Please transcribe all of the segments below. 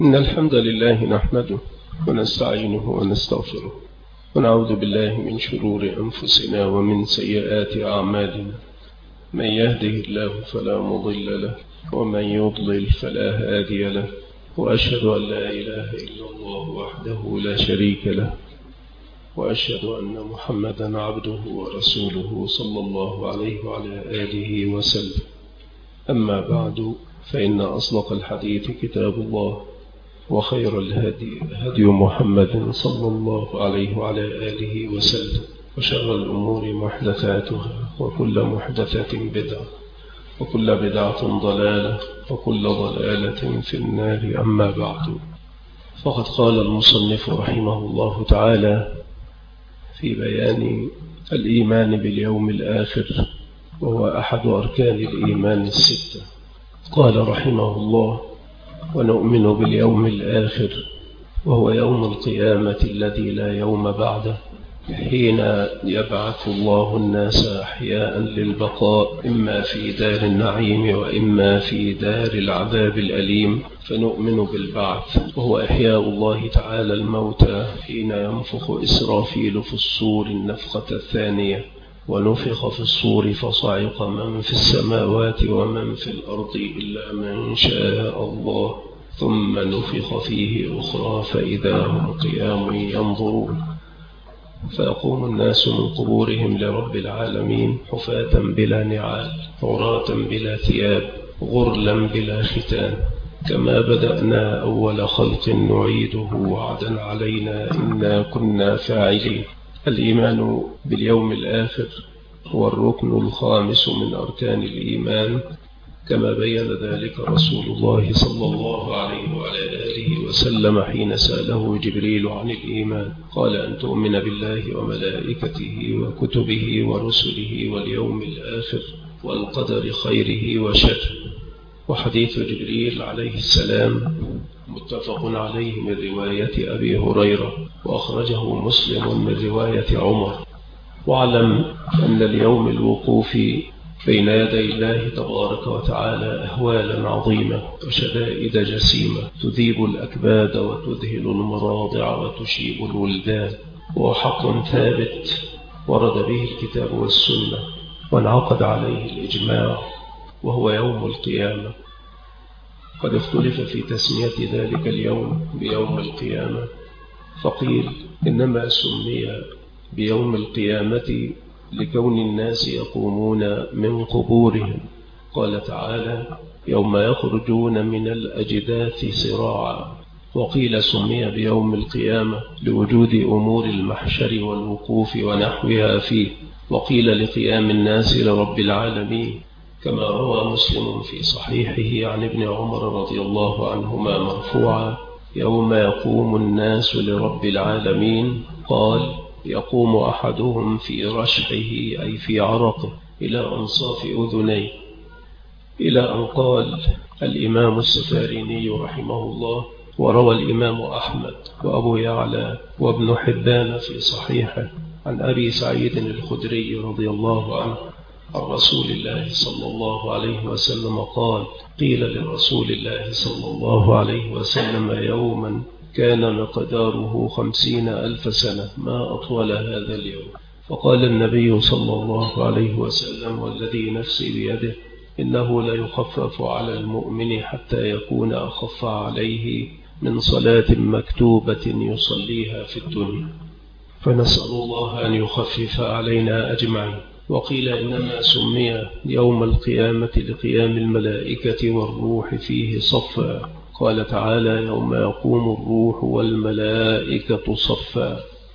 إن الحمد لله نحمده ونستعينه ونستغفره ونعوذ بالله من شرور أنفسنا ومن سيئات أعمالنا. من يهده الله فلا مضل له ومن يضلل فلا هادي له، وأشهد أن لا إله إلا الله وحده لا شريك له، وأشهد أن محمدا عبده ورسوله صلى الله عليه وعلى آله وسلم. أما بعد، فإن أصدق الحديث كتاب الله، وخير الهدي هدي محمد صلى الله عليه وعلى آله وسلم، وشر الأمور محدثاتها، وكل محدثة بدعة، وكل بدعة ضلالة، وكل ضلالة في النار. أما بعد، فقد قال المصنف رحمه الله تعالى في بيان الإيمان باليوم الآخر، وهو أحد أركان الإيمان الستة. قال رحمه الله: ونؤمن باليوم الآخر، وهو يوم القيامة الذي لا يوم بعده، حين يبعث الله الناس أحياء للبقاء، إما في دار النعيم وإما في دار العذاب الأليم. فنؤمن بالبعث، وهو إحياء الله تعالى الموتى حين ينفخ إسرافيل في الصور النفخة الثانية، ونفخ في الصور فصعق من في السماوات ومن في الأرض إلا من شاء الله، ثم نفخ فيه أخرى فإذا هم قيام ينظرون. فيقوم الناس من قبورهم لرب العالمين حفاة بلا نعال، عراة بلا ثياب، غرلا بلا ختان، كما بدأنا أول خلق نعيده وعدا علينا إنا كنا فاعلين. الإيمان باليوم الآخر هو الركن الخامس من أركان الإيمان، كما بين ذلك رسول الله صلى الله عليه وعلى آله وسلم حين سأله جبريل عن الإيمان. قال: أن تؤمن بالله وملائكته وكتبه ورسله واليوم الآخر والقدر خيره وشره. وحديث جبريل عليه السلام متفق عليه من رواية أبي هريرة، وأخرجه مسلم من رواية عمر. واعلم أن اليوم الوقوف بين يدي الله تبارك وتعالى أهوالا عظيمة وشدائد جسيمة، تذيب الأكباد وتذهل المراضع وتشيب الولدان، وهو حق ثابت ورد به الكتاب والسنة وانعقد عليه الإجماع، وهو يوم القيامة. قد اختلف في تسمية ذلك اليوم بيوم القيامة، فقيل إنما سمي بيوم القيامة لكون الناس يقومون من قبورهم. قال تعالى: يوم يخرجون من الأجداث سراعا. وقيل سمي بيوم القيامة لوجود أمور المحشر والوقوف ونحوها فيه. وقيل لقيام الناس لرب العالمين، كما روى مسلم في صحيحه عن ابن عمر رضي الله عنهما مرفوعا: يوم يقوم الناس لرب العالمين، قال: يقوم أحدهم في رشحه أي في عرقه إلى أنصاف أذنيه، إلى أن قال الإمام السفاريني رحمه الله. وروى الإمام أحمد وأبو يعلى وابن حبان في صحيحه عن أبي سعيد الخدري رضي الله عنه عن رسول الله صلى الله عليه وسلم قال: قيل لرسول الله صلى الله عليه وسلم يوما كان مقداره 50,000 سنة، ما أطول هذا اليوم؟ فقال النبي صلى الله عليه وسلم: والذي نفسي بيده إنه لا يخفف على المؤمن حتى يكون أخف عليه من صلاة مكتوبة يصليها في الدنيا. فنسأل الله أن يخفف علينا أجمعين. وقيل إنما سمي يوم القيامة لقيام الملائكة والروح فيه صفا. قال تعالى: يوم يقوم الروح والملائكة صفا.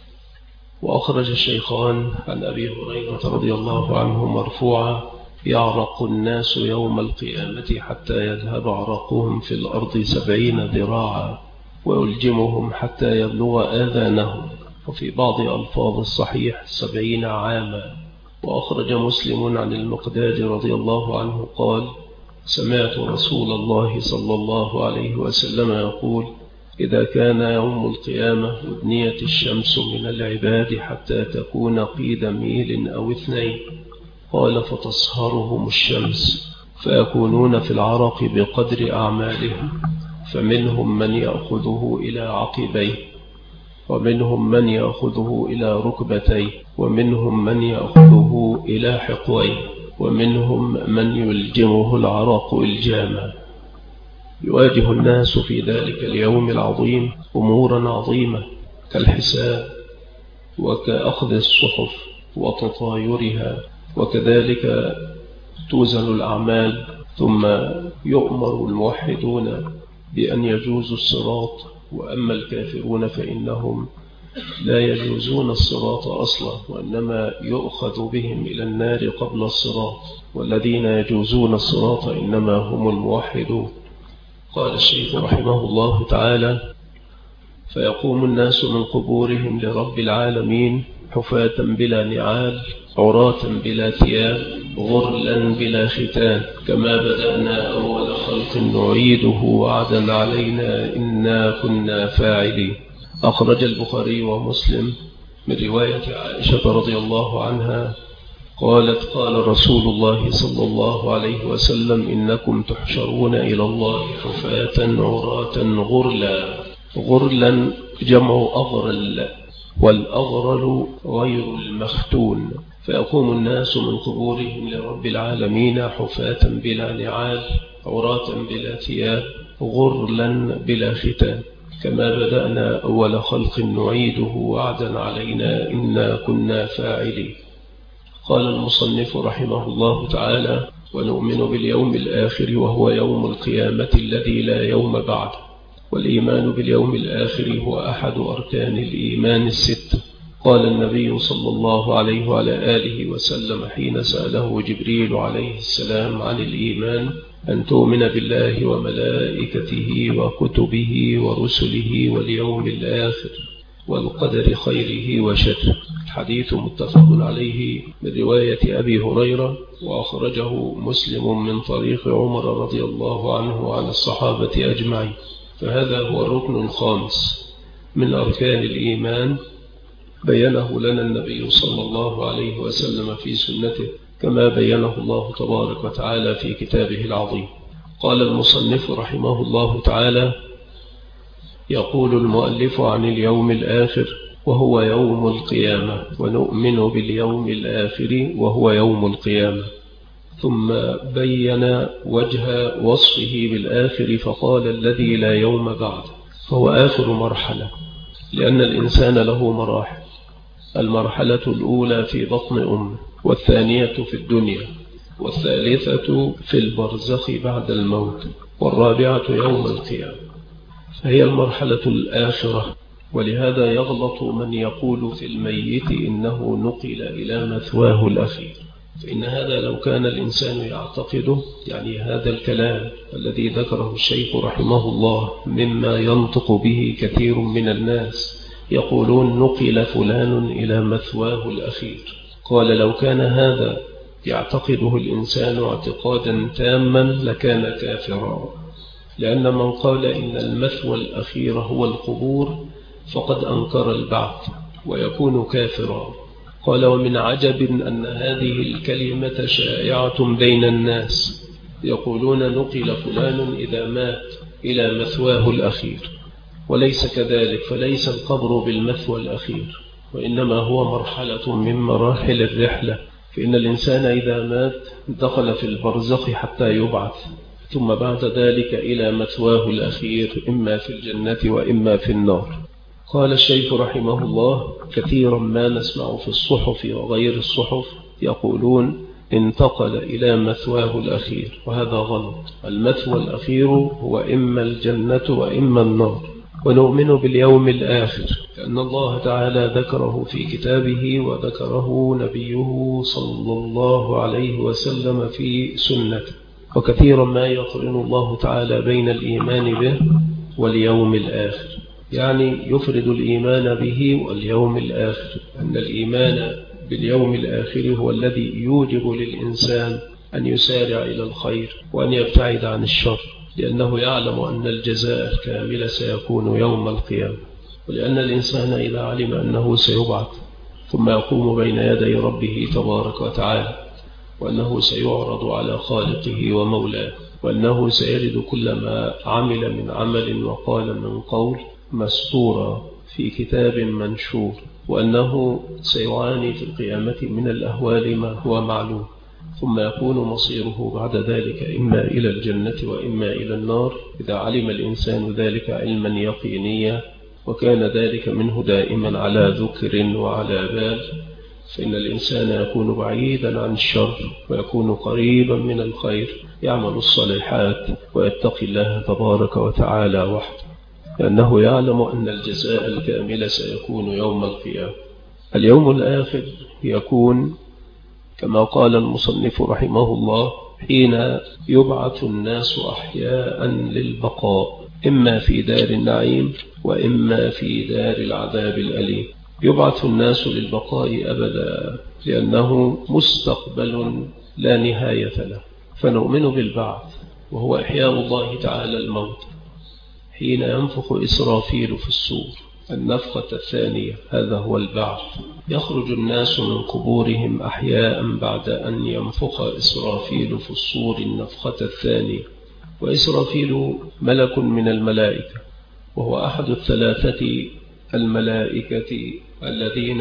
وأخرج الشيخان عن أبي هريرة رضي الله عنه مرفوعا: يعرق الناس يوم القيامة حتى يذهب عرقهم في الأرض 70 ذراعا، ويلجمهم حتى يبلغ آذانهم، وفي بعض ألفاظ الصحيح 70 عاما. وأخرج مسلم عن المقداد رضي الله عنه قال: سمعت رسول الله صلى الله عليه وسلم يقول: إذا كان يوم القيامة أدنيت الشمس من العباد حتى تكون قيد ميل أو 2. قال: فتصهرهم الشمس فيكونون في العرق بقدر أعمالهم، فمنهم من يأخذه إلى عقبيه، ومنهم من يأخذه إلى ركبتيه، ومنهم من يأخذه إلى حقويه، ومنهم من يلجمه العرق الجامع. يواجه الناس في ذلك اليوم العظيم أمورا عظيمة كالحساب، وكأخذ الصحف وتطايرها، وكذلك توزن الأعمال، ثم يؤمر الموحدون بأن يجوزوا الصراط، وأما الكافرون فإنهم لا يجوزون الصراط أصلا، وإنما يؤخذ بهم إلى النار قبل الصراط، والذين يجوزون الصراط إنما هم الموحدون. قال الشيخ رحمه الله تعالى: فيقوم الناس من قبورهم لرب العالمين حفاة بلا نعال، عراة بلا ثياب، غرلا بلا ختان، كما بدأنا أول خلق نعيده وعدا علينا إنا كنا فاعلين. أخرج البخاري ومسلم من رواية عائشة رضي الله عنها قالت: قال رسول الله صلى الله عليه وسلم: إنكم تحشرون إلى الله حفاة عراة غرلا. غرلا جمع أغرل، والأغرل غير المختون. فيقوم الناس من قبورهم لرب العالمين حفاة بلا نعال، عراة بلا ثياب، غرلا بلا ختان، كما بدأنا أول خلق نعيده وعدا علينا إنا كنا فاعلين. قال المصنف رحمه الله تعالى: ونؤمن باليوم الآخر وهو يوم القيامة الذي لا يوم بعد. والإيمان باليوم الآخر هو أحد أركان الإيمان الست. قال النبي صلى الله عليه وعلى آله وسلم حين سأله جبريل عليه السلام عن الإيمان: أن تؤمن بالله وملائكته وكتبه ورسله واليوم الآخر والقدر خيره وشره. الحديث متفق عليه من رواية أبي هريرة، وأخرجه مسلم من طريق عمر رضي الله عنه وعن الصحابة أجمعين. فهذا هو الركن الخامس من أركان الإيمان، بينه لنا النبي صلى الله عليه وسلم في سنته، كما بينه الله تبارك وتعالى في كتابه العظيم. قال المصنف رحمه الله تعالى: يقول المؤلف عن اليوم الآخر وهو يوم القيامة، ونؤمن باليوم الآخر وهو يوم القيامة. ثم بين وجه وصفه بالآخر فقال: الذي لا يوم بعد، فهو آخر مرحلة، لأن الإنسان له مراحل. المرحلة الأولى في بطن أمه، والثانية في الدنيا، والثالثة في البرزخ بعد الموت، والرابعة يوم القيامة، فهي المرحلة الآخرة. ولهذا يغلط من يقول في الميت إنه نقل إلى مثواه الأخير، فإن هذا لو كان الإنسان يعتقده، يعني هذا الكلام الذي ذكره الشيخ رحمه الله مما ينطق به كثير من الناس، يقولون نقل فلان إلى مثواه الأخير. قال: لو كان هذا يعتقده الإنسان اعتقادا تاما لكان كافرا، لأن من قال إن المثوى الأخير هو القبور فقد أنكر البعث ويكون كافرا. قال: ومن عجب أن هذه الكلمة شائعة بين الناس، يقولون نقل فلان إذا مات إلى مثواه الأخير، وليس كذلك، فليس القبر بالمثوى الأخير، وإنما هو مرحلة من مراحل الرحلة. فإن الإنسان إذا مات دخل في البرزخ حتى يبعث، ثم بعد ذلك إلى مثواه الأخير، إما في الجنة وإما في النار. قال الشيخ رحمه الله: كثيرا ما نسمع في الصحف وغير الصحف يقولون انتقل إلى مثواه الأخير، وهذا غلط. المثوى الأخير هو إما الجنة وإما النار. ونؤمن باليوم الآخر لأن الله تعالى ذكره في كتابه، وذكره نبيه صلى الله عليه وسلم في سنته. وكثيرا ما يقرن الله تعالى بين الإيمان به واليوم الآخر، يعني يفرد الإيمان به واليوم الآخر، أن الإيمان باليوم الآخر هو الذي يوجب للإنسان أن يسارع إلى الخير وأن يبتعد عن الشر، لأنه يعلم أن الجزاء الكامل سيكون يوم القيامة. ولأن الإنسان إذا علم أنه سيبعث ثم يقوم بين يدي ربه تبارك وتعالى، وأنه سيعرض على خالقه ومولاه، وأنه سيجد كل ما عمل من عمل وقال من قول مسطورا في كتاب منشور، وأنه سيعاني في القيامة من الأهوال ما هو معلوم، ثم يكون مصيره بعد ذلك إما إلى الجنة وإما إلى النار إذا علم الإنسان ذلك علما يقينيا، وكان ذلك منه دائما على ذكر وعلى بال، فإن الإنسان يكون بعيدا عن الشر ويكون قريبا من الخير، يعمل الصالحات ويتقي الله تبارك وتعالى وحده، لأنه يعلم أن الجزاء الكامل سيكون يوم القيامة. اليوم الآخر يكون كما قال المصنف رحمه الله حين يبعث الناس أحياء للبقاء، إما في دار النعيم وإما في دار العذاب الأليم. يبعث الناس للبقاء أبدا لأنه مستقبل لا نهاية له، فنؤمن بالبعث وهو إحياء الله تعالى الموت حين ينفخ إسرافيل في الصور النفخة الثانية، هذا هو البعث. يخرج الناس من قبورهم أحياء بعد أن ينفخ إسرافيل في الصور النفخة الثانية، وإسرافيل ملك من الملائكة، وهو أحد الثلاثة الملائكة الذين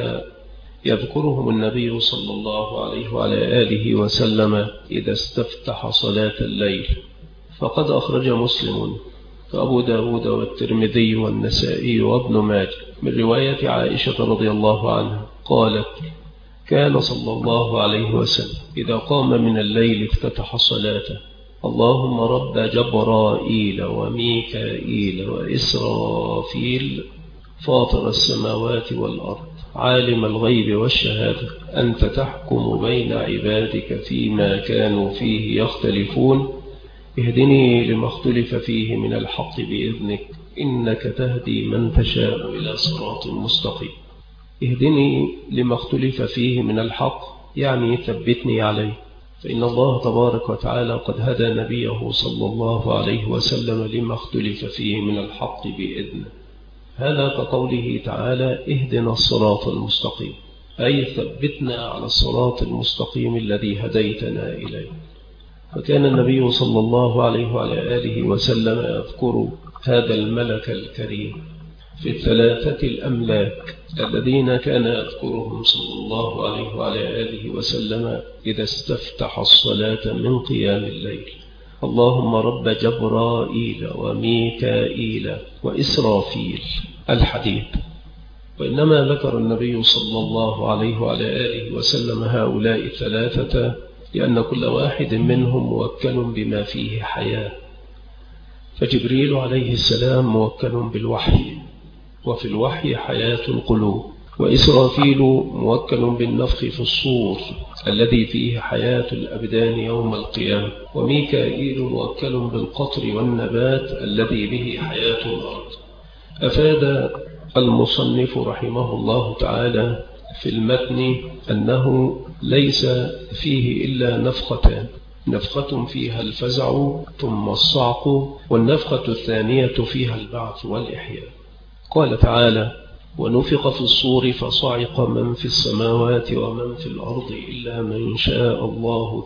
يذكرهم النبي صلى الله عليه وعلى آله وسلم إذا استفتح صلاة الليل. فقد أخرج مسلم وأبو داود والترمذي والنسائي وابن ماجه من رواية عائشة رضي الله عنها قالت: كان صلى الله عليه وسلم إذا قام من الليل افتتح صلاته: اللهم رب جبرائيل وميكائيل وإسرافيل فاطر السماوات والأرض عالم الغيب والشهادة أنت تحكم بين عبادك فيما كانوا فيه يختلفون اهدني لما اختلف فيه من الحق بإذنك إنك تهدي من تشاء إلى صراط مستقيم. اهدني لما اختلف فيه من الحق يعني ثبتني عليه، فإن الله تبارك وتعالى قد هدى نبيه صلى الله عليه وسلم لما اختلف فيه من الحق بإذنه. هذا كقوله تعالى: اهدنا الصراط المستقيم، أي ثبتنا على الصراط المستقيم الذي هديتنا إليه. فكان النبي صلى الله عليه وعلى آله وسلم يذكر هذا الملك الكريم في الثلاثة الأملاك الذين كان يذكرهم صلى الله عليه وعلى آله وسلم إذا استفتح الصلاة من قيام الليل: اللهم رب جبرائيل وميكائيل وإسرافيل الحديث. وإنما ذكر النبي صلى الله عليه وعلى آله وسلم هؤلاء الثلاثة لأن كل واحد منهم موكل بما فيه حياة، فجبريل عليه السلام موكل بالوحي، وفي الوحي حياة القلوب، وإسرافيل موكل بالنفخ في الصور الذي فيه حياة الأبدان يوم القيامة، وميكائيل موكل بالقطر والنبات الذي به حياة الأرض. أفاد المصنف رحمه الله تعالى في المتن أنه ليس فيه إلا نفختان: نفخة فيها الفزع ثم الصعق، والنفخة الثانية فيها البعث والإحياء. قال تعالى: ونفخ في الصور فصعق من في السماوات ومن في الأرض إلا من شاء الله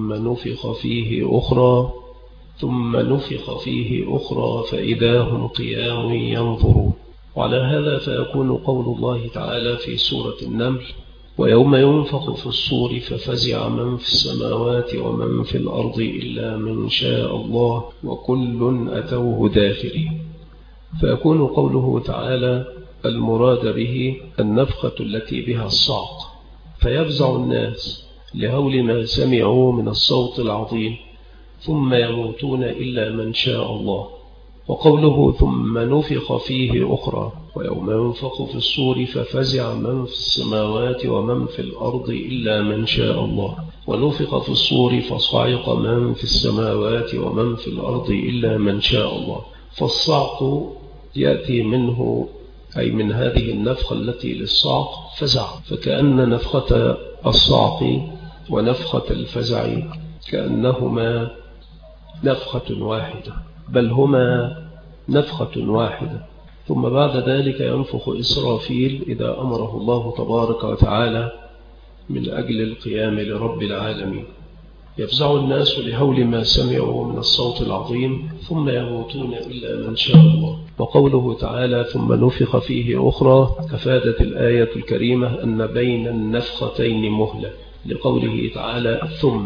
ثم نفخ فيه أخرى فإذا هم قيام ينظرون. وعلى هذا فيكون قول الله تعالى في سورة النمل: ويوم ينفخ في الصور ففزع من في السماوات ومن في الأرض إلا من شاء الله وكل أتوه داخرين. فيكون قوله تعالى المراد به النفخة التي بها الصعق، فيفزع الناس لهول ما سمعوا من الصوت العظيم ثم يموتون إلا من شاء الله. وقوله ثم نفخ فيه أخرى: ويوم ينفخ في الصور ففزع من في السماوات ومن في الأرض إلا من شاء الله، ونفخ في الصور فصعق من في السماوات ومن في الأرض إلا من شاء الله. فالصعق يأتي منه أي من هذه النفخة التي للصعق فزع، فكأن نفخة الصعق ونفخة الفزع كأنهما نفخة واحدة، بل هما نفخة واحدة. ثم بعد ذلك ينفخ إسرافيل إذا أمره الله تبارك وتعالى من أجل القيام لرب العالمين. يفزع الناس لهول ما سمعوا من الصوت العظيم ثم يموتون إلا من شاء الله. وقوله تعالى ثم نفخ فيه أخرى أفادت الآية الكريمة أن بين النفختين مهلة، لقوله تعالى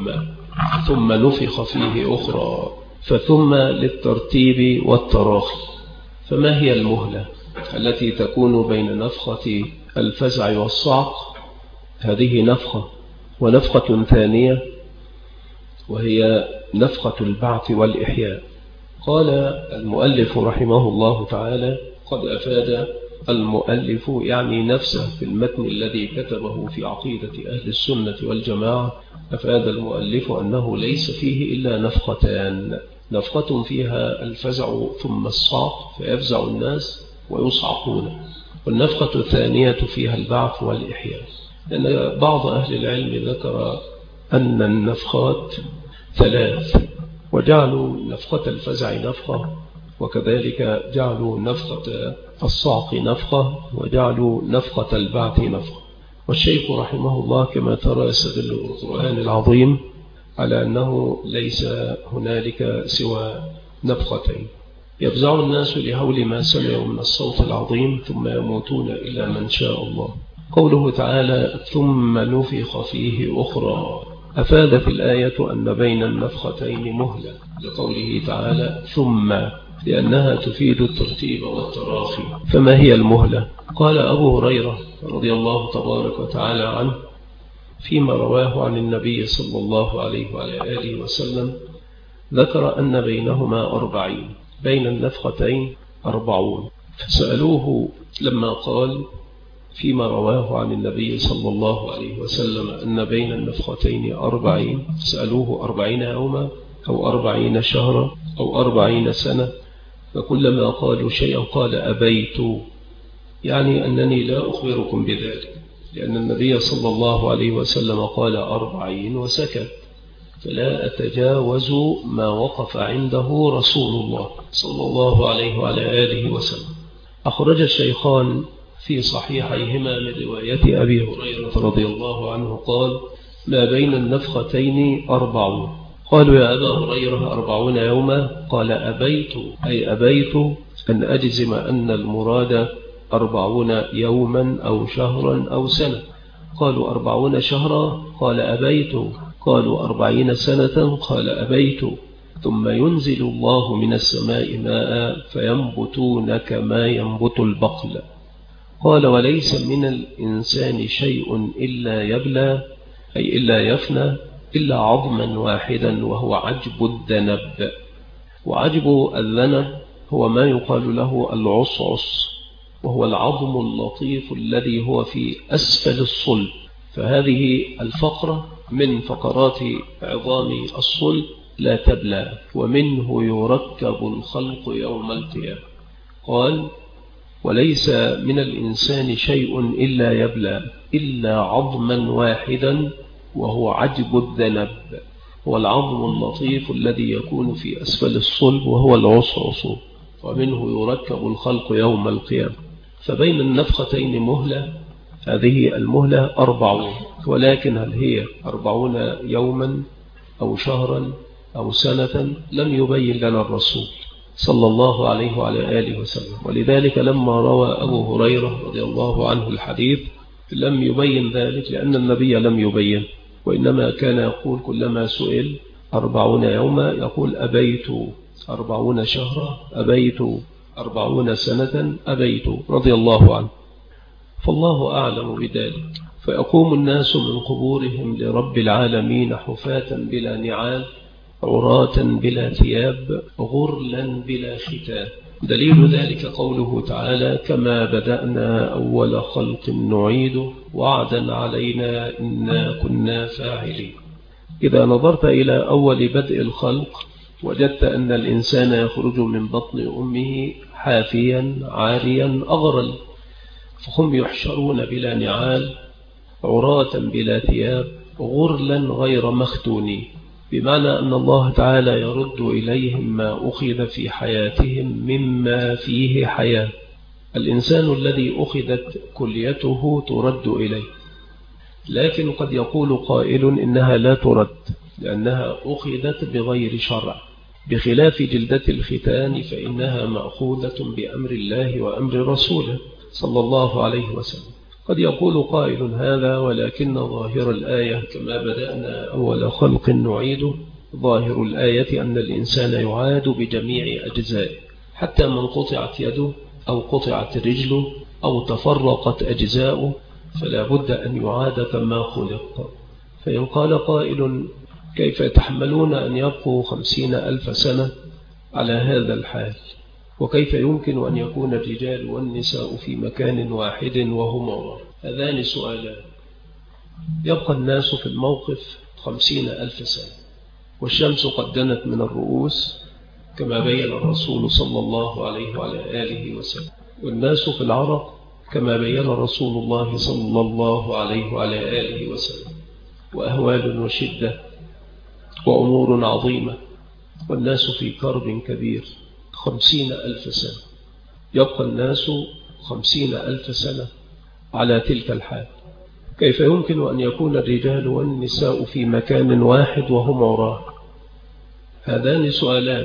ثم نفخ فيه أخرى، فثم للترتيب والتراخي. فما هي المهلة التي تكون بين نفخة الفزع والصعق؟ هذه نفخة، ونفخة ثانية وهي نفخة البعث والإحياء. قال المؤلف رحمه الله تعالى: قد أفاد المؤلف يعني نفسه في المتن الذي كتبه في عقيدة أهل السنة والجماعة، أفاد المؤلف أنه ليس فيه إلا نفختان، نفخة فيها الفزع ثم الصعق فيفزع الناس ويصعقون، والنفخة الثانية فيها البعث والإحياء. لأن بعض أهل العلم ذكر أن النفخات ثلاث، وجعلوا نفخة الفزع نفخة، وكذلك جعلوا نفخة الصعق نفخة، وجعلوا نفخة البعث نفخة. والشيخ رحمه الله كما ترى يستدل بالقرآن العظيم على أنه ليس هنالك سوى نفختين. يفزع الناس لهول ما سمعوا من الصوت العظيم ثم يموتون إلا من شاء الله. قوله تعالى ثم نفخ فيه أخرى، أفادت الآية أن بين النفختين مهلة، لقوله تعالى ثم، لأنها تفيد الترتيب والتراخي. فما هي المهلة؟ قال أبو هريرة رضي الله تبارك وتعالى عنه فيما رواه عن النبي صلى الله عليه وعلى آله وسلم، ذكر أن بينهما 40، بين النفختين 40. فسألوه لما قال فيما رواه عن النبي صلى الله عليه وسلم أن بين النفختين 40، سألوه 40 يوما أو 40 شهرا أو 40 سنة، فكلما قالوا شيئا قال أبيت، يعني أنني لا أخبركم بذلك، لأن النبي صلى الله عليه وسلم قال 40 وسكت، فلا أتجاوز ما وقف عنده رسول الله صلى الله عليه وعلى آله وسلم. أخرج الشيخان في صحيحيهما من رواية أبي هريرة رضي الله عنه قال ما بين النفختين 40. قالوا يا أبا هريرة 40 يوما؟ قال أبيت، أي أبيت أن أجزم أن المراد 40 يوما أو شهرا أو سنة. قالوا 40 شهرا؟ قال أبيت. قالوا 40 سنة؟ قال أبيت. ثم ينزل الله من السماء ماء فينبتون كما ينبت البقل. قال وليس من الإنسان شيء إلا يبلى، أي إلا يفنى، إلا عظما واحدا وهو عجب الذنب. وعجب الذنب هو ما يقال له العصعص، وهو العظم اللطيف الذي هو في أسفل الصلب، فهذه الفقرة من فقرات عظام الصلب لا تبلى، ومنه يركب الخلق يوم القيامة. قال وليس من الإنسان شيء إلا يبلى إلا عظما واحدا وهو عجب الذنب، هو العظم اللطيف الذي يكون في أسفل الصلب وهو العصعص، ومنه يركب الخلق يوم القيامة. فبين النفختين مهلة، هذه المهلة 40، ولكن هل هي 40 يوما أو شهرا أو سنة لم يبين لنا الرسول صلى الله عليه وعلى آله وسلم. ولذلك لما روى أبو هريرة رضي الله عنه الحديث لم يبين ذلك، لأن النبي لم يبين، وإنما كان يقول كلما سئل 40 يوما يقول أبيت، 40 شهرا أبيت، 40 سنة أبيت، رضي الله عنه. فالله أعلم بذلك. فيقوم الناس من قبورهم لرب العالمين حفاة بلا نعال، عراة بلا ثياب، غرلا بلا ختان. دليل ذلك قوله تعالى كما بدأنا أول خلق نعيده وعدا علينا إنا كنا فاعلين. إذا نظرت إلى أول بدء الخلق وجدت أن الإنسان يخرج من بطن أمه حافيا عاريا أغرل، فهم يحشرون بلا نعال، عراة بلا ثياب، غرلا غير مختونين، بمعنى أن الله تعالى يرد إليهم ما أخذ في حياتهم مما فيه حياة. الإنسان الذي أخذت كليته ترد إليه، لكن قد يقول قائل إنها لا ترد لأنها أخذت بغير شرع، بخلاف جلدة الختان فإنها مأخوذة بأمر الله وأمر رسوله صلى الله عليه وسلم. قد يقول قائل هذا، ولكن ظاهر الآية كما بدأنا أول خلق نعيده، ظاهر الآية أن الإنسان يعاد بجميع أجزائه، حتى من قطعت يده أو قطعت رجله أو تفرقت أجزاؤه فلا بد أن يعاد كما خلق. فإن قال قائل كيف يتحملون أن يبقوا 50,000 سنة على هذا الحال، وكيف يمكن أن يكون الرجال والنساء في مكان واحد وهما؟ هذان سؤالان. يبقى الناس في الموقف 50,000 سنة، والشمس قد دنت من الرؤوس كما بين الرسول صلى الله عليه وعلى آله وسلم، والناس في العرق كما بين رسول الله صلى الله عليه وعلى آله وسلم، وأهوال وشدة وأمور عظيمة، والناس في كرب كبير. 50,000 سنة، يبقى الناس 50,000 سنة على تلك الحال. كيف يمكن أن يكون الرجال والنساء في مكان واحد وهم عراة؟ هذان سؤالان.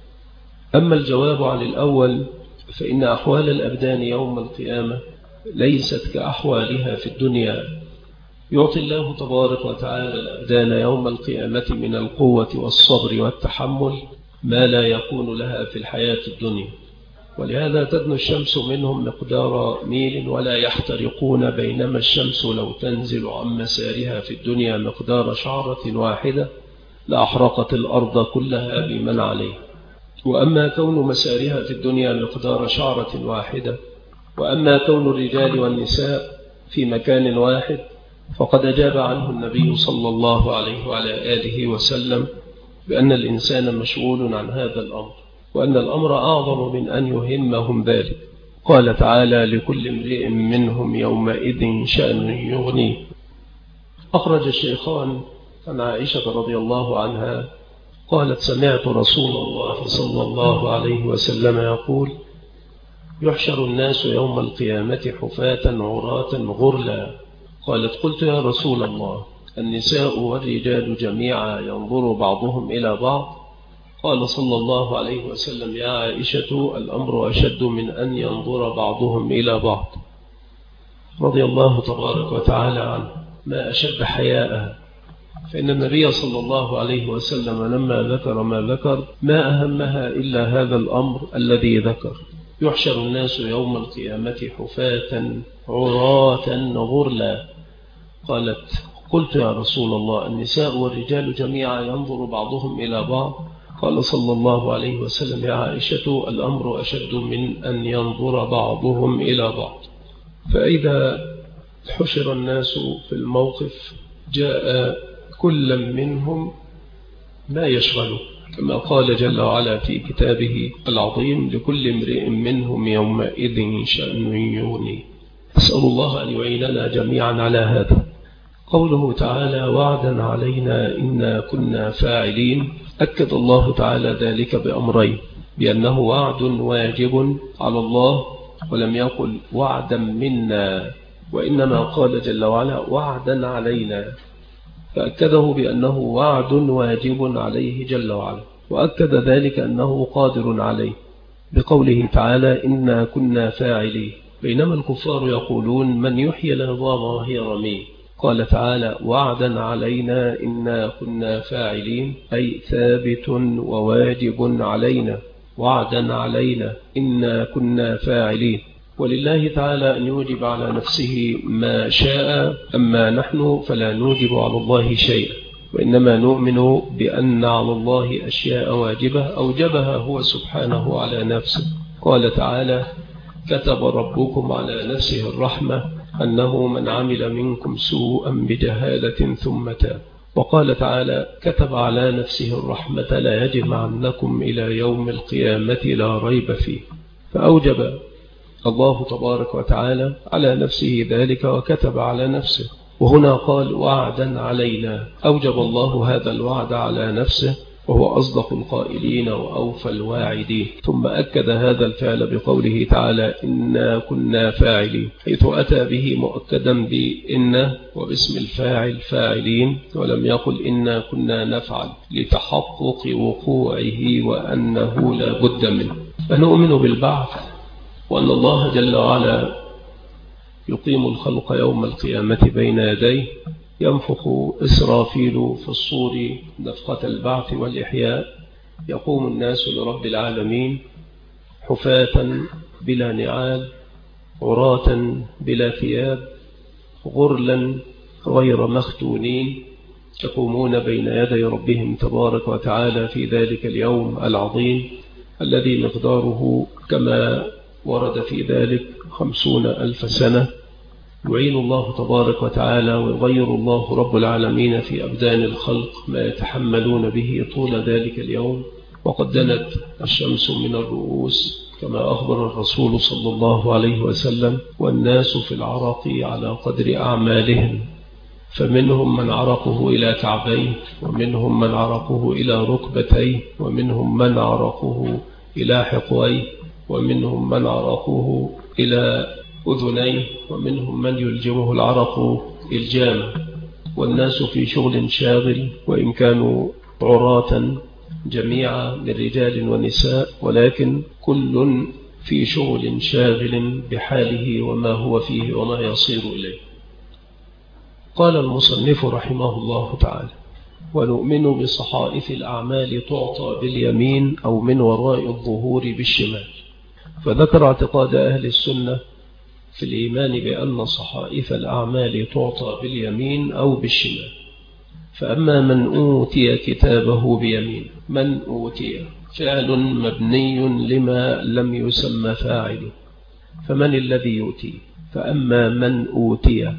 أما الجواب عن الأول فإن أحوال الأبدان يوم القيامة ليست كأحوالها في الدنيا. يعطي الله تبارك وتعالى الأبدان يوم القيامة من القوة والصبر والتحمل ما لا يكون لها في الحياة الدنيا، ولهذا تدنو الشمس منهم مقدار ميل ولا يحترقون، بينما الشمس لو تنزل عن مسارها في الدنيا مقدار شعرة واحدة لأحرقت الأرض كلها بمن عليه. وأما كون مسارها في الدنيا مقدار شعرة واحدة، وأما كون الرجال والنساء في مكان واحد فقد أجاب عنه النبي صلى الله عليه وعلى آله وسلم بأن الإنسان مشغول عن هذا الأمر، وأن الأمر أعظم من أن يهمهم ذلك. قال تعالى لكل امرئ منهم يومئذ شأن يغنيه. أخرج الشيخان عن عائشة رضي الله عنها قالت سمعت رسول الله صلى الله عليه وسلم يقول يحشر الناس يوم القيامة حفاة عراة غرلا. قالت قلت يا رسول الله النساء والرجال جميعا ينظر بعضهم إلى بعض؟ قال صلى الله عليه وسلم يا عائشة الأمر أشد من أن ينظر بعضهم إلى بعض. رضي الله تبارك وتعالى عنه، ما أشد حياءها. فإن النبي صلى الله عليه وسلم لما ذكر ما ذكر ما أهمها إلا هذا الأمر الذي ذكر. يحشر الناس يوم القيامة حفاة عراة غرلا. قالت قلت يا رسول الله النساء والرجال جميعا ينظر بعضهم إلى بعض؟ قال صلى الله عليه وسلم يا عائشة الأمر أشد من أن ينظر بعضهم إلى بعض. فإذا حشر الناس في الموقف جاء كل منهم ما يشغله، كما قال جل وعلا في كتابه العظيم لكل امرئ منهم يومئذ شأن يغنيه. أسأل الله أن يعيننا جميعا على هذا. قوله تعالى وعدا علينا إنا كنا فاعلين، أكد الله تعالى ذلك بأمرين، بأنه وعد واجب على الله، ولم يقل وعدا منا، وإنما قال جل وعلا وعدا علينا، فأكده بأنه وعد واجب عليه جل وعلا، وأكد ذلك أنه قادر عليه بقوله تعالى إنا كنا فاعلين. بينما الكفار يقولون من يحيي العظام وهي رميم. قال تعالى وعدا علينا إنا كنا فاعلين، أي ثابت وواجب علينا، وعدا علينا إنا كنا فاعلين. ولله تعالى أن يوجب على نفسه ما شاء، أما نحن فلا نوجب على الله شيئا، وإنما نؤمن بأن على الله أشياء واجبة أوجبها هو سبحانه على نفسه. قال تعالى كتب ربكم على نفسه الرحمة أنه من عمل منكم سوءا بجهالة ثم تاب. وقال تعالى كتب على نفسه الرحمة لا يجمعنكم إلى يوم القيامة لا ريب فيه. فأوجب الله تبارك وتعالى على نفسه ذلك وكتب على نفسه. وهنا قال وعدا علينا، أوجب الله هذا الوعد على نفسه وهو أصدق القائلين وأوفى الواعدين. ثم أكد هذا الفعل بقوله تعالى إنا كنا فاعلين، حيث أتى به مؤكدا بإن وباسم الفاعل فاعلين، ولم يقل إنا كنا نفعل لتحقق وقوعه وأنه لا بد منه. فنؤمن بالبعث وأن الله جل وعلا يقيم الخلق يوم القيامة بين يديه، ينفخ إسرافيل في الصور نفخة البعث والإحياء، يقوم الناس لرب العالمين حفاة بلا نعال، عراة بلا ثياب، غرلا غير مختونين، يقومون بين يدي ربهم تبارك وتعالى في ذلك اليوم العظيم الذي مقداره كما ورد في ذلك 50,000 سنة. يعين الله تبارك وتعالى ويغير الله رب العالمين في أبدان الخلق ما يتحملون به طول ذلك اليوم. وقد دنت الشمس من الرؤوس كما أخبر الرسول صلى الله عليه وسلم، والناس في العرق على قدر أعمالهم، فمنهم من عرقه إلى كعبيه، ومنهم من عرقه إلى ركبتيه، ومنهم من عرقه إلى حقويه، ومنهم من عرقه إلى أذنيه، ومنهم من يلجمه العرق الجامع. والناس في شغل شاغل، وإن كانوا عراة جميعا من رجال ونساء، ولكن كل في شغل شاغل بحاله وما هو فيه وما يصير إليه. قال المصنف رحمه الله تعالى: ونؤمن بصحائف الأعمال تعطى باليمين أو من وراء الظهور بالشمال. فذكر اعتقاد أهل السنة في الإيمان بأن صحائف الأعمال تعطى باليمين أو بالشمال. فأما من أوتي كتابه بيمين، من أوتي فعل مبني لما لم يسمى فاعله، فمن الذي يؤتي؟ فأما من أوتي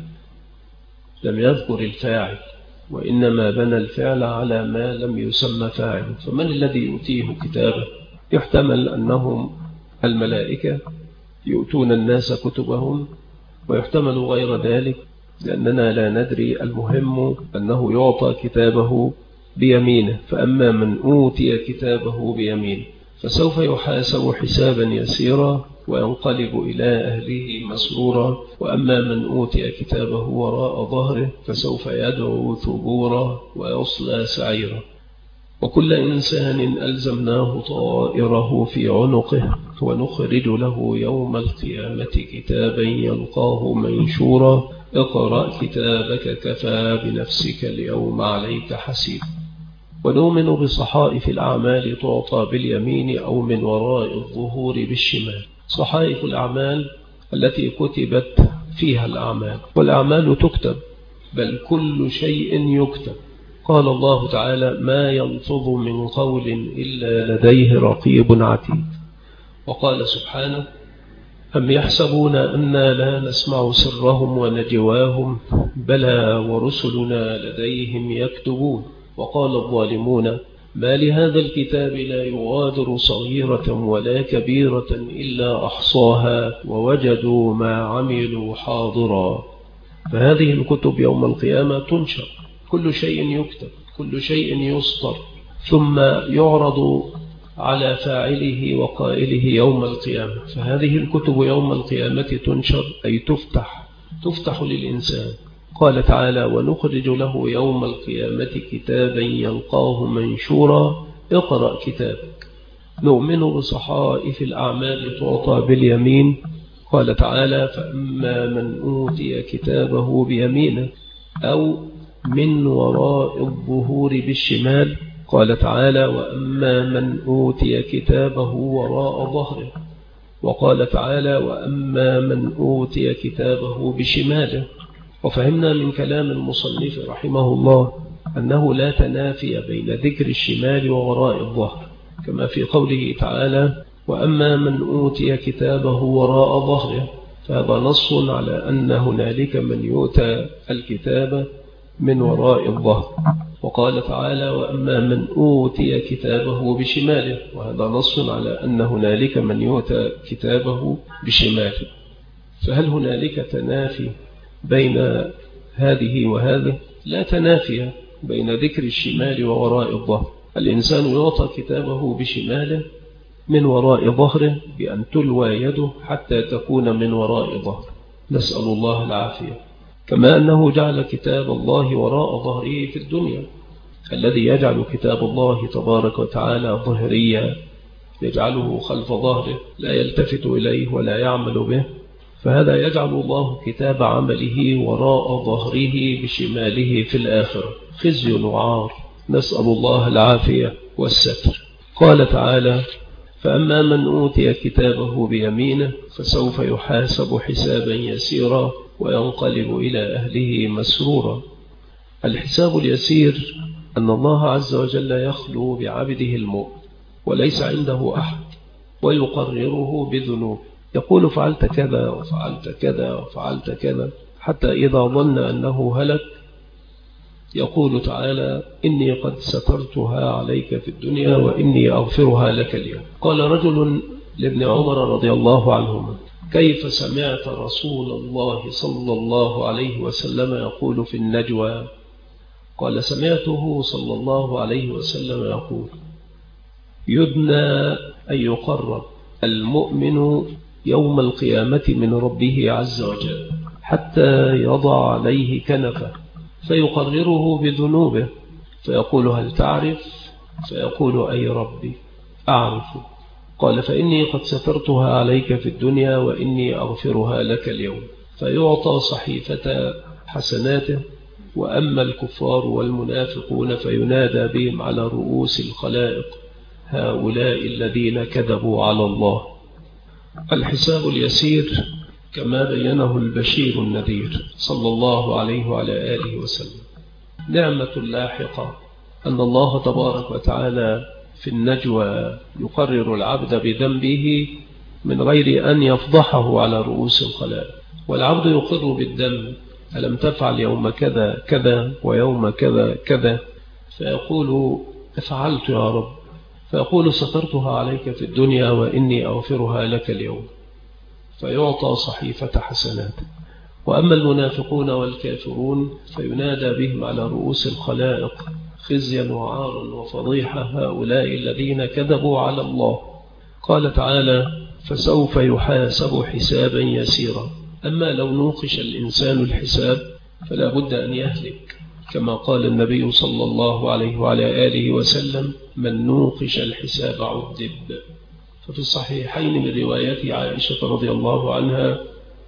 لم يذكر الفاعل، وإنما بنى الفعل على ما لم يسمى فاعله. فمن الذي يؤتيه كتابه؟ يحتمل أنهم الملائكة يؤتون الناس كتبهم، ويحتمل غير ذلك لأننا لا ندري. المهم أنه يعطى كتابه بيمينه. فأما من أوتي كتابه بيمينه فسوف يحاسب حسابا يسيرا وينقلب إلى أهله مسرورا. وأما من أوتي كتابه وراء ظهره فسوف يدعو ثبورا ويصلى سعيرا. وكل إنسان ألزمناه طائره في عنقه ونخرج له يوم القيامة كتابا يلقاه منشورا اقرأ كتابك كفى بنفسك اليوم عليك حسيب. ونؤمن بصحائف الأعمال تعطى باليمين أو من وراء الظهور بالشمال. صحائف الأعمال التي كتبت فيها الأعمال، والأعمال تكتب، بل كل شيء يكتب. قال الله تعالى: ما يلفظ من قول إلا لديه رقيب عتيد. وقال سبحانه: أم يحسبون أنا لا نسمع سرهم ونجواهم بلى ورسلنا لديهم يكتبون. وقال الظالمون: ما لهذا الكتاب لا يغادر صغيرة ولا كبيرة إلا أحصاها ووجدوا ما عملوا حاضرا. فهذه الكتب يوم القيامة تنشر، كل شيء يكتب، كل شيء يسطر، ثم يعرض على فاعله وقائله يوم القيامة. فهذه الكتب يوم القيامة تنشر أي تفتح للإنسان. قال تعالى: ونخرج له يوم القيامة كتابا يلقاه منشورا اقرأ كتابك. نؤمن بصحائف الأعمال تعطى باليمين. قال تعالى: فأما من أوتي كتابه بيمينه أو من وراء الظهور بالشمال. قال تعالى: وأما من أوتي كتابه وراء ظهره. وقال تعالى: وأما من أوتي كتابه بشماله. وفهمنا من كلام المصنف رحمه الله أنه لا تنافي بين ذكر الشمال ووراء الظهر، كما في قوله تعالى: وأما من أوتي كتابه وراء ظهره. فهذا نص على أن هنالك من يؤتى الكتاب من وراء الظهر. وقال تعالى: وأما من أوتي كتابه بشماله. وهذا نص على أن هنالك من يؤتى كتابه بشماله. فهل هنالك تنافي بين هذه وهذه؟ لا تنافي بين ذكر الشمال ووراء الظهر، الإنسان يعطى كتابه بشماله من وراء ظهره بأن تلوى يده حتى تكون من وراء ظهره، نسأل الله العافية. كما أنه جعل كتاب الله وراء ظهره في الدنيا، الذي يجعل كتاب الله تبارك وتعالى ظهريا يجعله خلف ظهره لا يلتفت إليه ولا يعمل به، فهذا يجعل الله كتاب عمله وراء ظهره بشماله في الآخرة، خزي وعار، نسأل الله العافية والستر. قال تعالى: فأما من أوتي كتابه بيمينه فسوف يحاسب حسابا يسيرا وينقلب إلى أهله مسرورا. الحساب اليسير أن الله عز وجل يخلو بعبده المؤمن وليس عنده أحد ويقرره بذنوب، يقول فعلت كذا وفعلت كذا وفعلت كذا، حتى إذا ظن أنه هلك يقول تعالى: إني قد سترتها عليك في الدنيا وإني أغفرها لك اليوم. قال رجل لابن عمر رضي الله عنهما: كيف سمعت رسول الله صلى الله عليه وسلم يقول في النجوى؟ قال: سمعته صلى الله عليه وسلم يقول: يدنى أن يقرب المؤمن يوم القيامة من ربه عز وجل حتى يضع عليه كنفه فيقرره بذنوبه، فيقول: هل تعرف؟ فيقول: أي ربي أعرف. قال: فإني قد سترتها عليك في الدنيا وإني أغفرها لك اليوم. فيعطى صحيفة حسناته. وأما الكفار والمنافقون فينادى بهم على رؤوس الخلائق: هؤلاء الذين كذبوا على الله. الحساب اليسير كما بينه البشير النذير صلى الله عليه وعلى آله وسلم. نعمة لاحقة أن الله تبارك وتعالى في النجوى يقرر العبد بذنبه من غير أن يفضحه على رؤوس الخلائق، والعبد يقر بالذنب: ألم تفعل يوم كذا كذا ويوم كذا كذا؟ فيقول: فعلت يا رب. فيقول: سترتها عليك في الدنيا وإني أغفرها لك اليوم. فيعطى صحيفة حسنات. وأما المنافقون والكافرون فينادى بهم على رؤوس الخلائق: خزيا وعارا وفضيحة، هؤلاء الذين كذبوا على الله. قال تعالى: فسوف يحاسب حسابا يسيرا. أما لو نوقش الإنسان الحساب فلا بد أن يهلك، كما قال النبي صلى الله عليه وعلى آله وسلم: من نوقش الحساب عذب. ففي الصحيحين من رواية عائشة رضي الله عنها: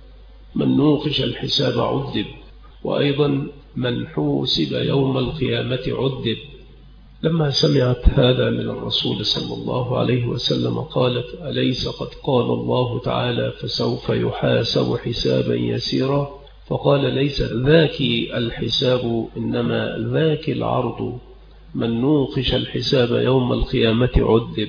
من نوقش الحساب عذب. وأيضا: من حوسب يوم القيامة عذب. لما سمعت هذا من الرسول صلى الله عليه وسلم قالت: أليس قد قال الله تعالى: فسوف يحاسب حسابا يسيرا؟ فقال: ليس ذاك الحساب، إنما ذاك العرض. من نوقش الحساب يوم القيامة عذب.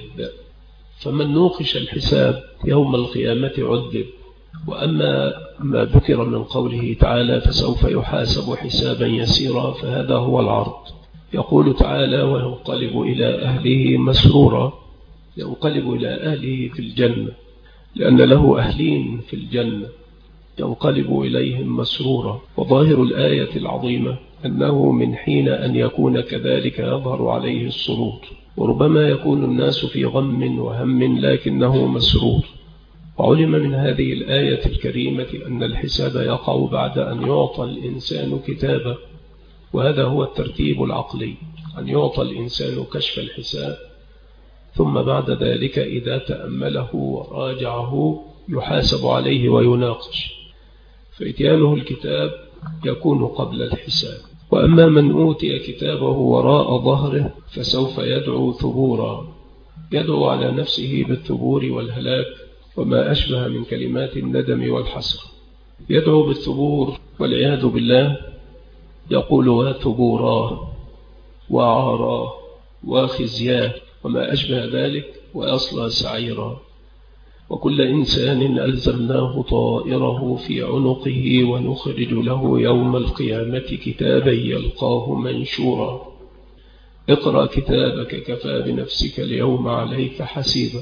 فمن نوقش الحساب يوم القيامة عذب. وأما ما ذكر من قوله تعالى: فسوف يحاسب حسابا يسيرا، فهذا هو العرض. يقول تعالى: وينقلب إلى أهله مسرورا. ينقلب إلى أهله في الجنة، لأن له أهلين في الجنة، ينقلب إليهم مسرورا. وظاهر الآية العظيمة أنه من حين أن يكون كذلك يظهر عليه السرور، وربما يكون الناس في غم وهم لكنه مسرور. وعلم من هذه الآية الكريمة أن الحساب يقع بعد أن يعطى الإنسان كتابه، وهذا هو الترتيب العقلي، أن يعطى الإنسان كشف الحساب، ثم بعد ذلك إذا تأمله وراجعه يحاسب عليه ويناقش، فإتيانه الكتاب يكون قبل الحساب. وأما من أوتي كتابه وراء ظهره فسوف يدعو ثبورا. يدعو على نفسه بالثبور والهلاك وما أشبه من كلمات الندم والحسرة. يدعو بالثبور والعياذ بالله، يقول: وثبوراه وعاراه وخزياه وما أشبه ذلك، ويصلى سعيرا. وكل إنسان ألزمناه طائره في عنقه ونخرج له يوم القيامة كتابا يلقاه منشورا. اقرأ كتابك كفى بنفسك اليوم عليك حسيبا.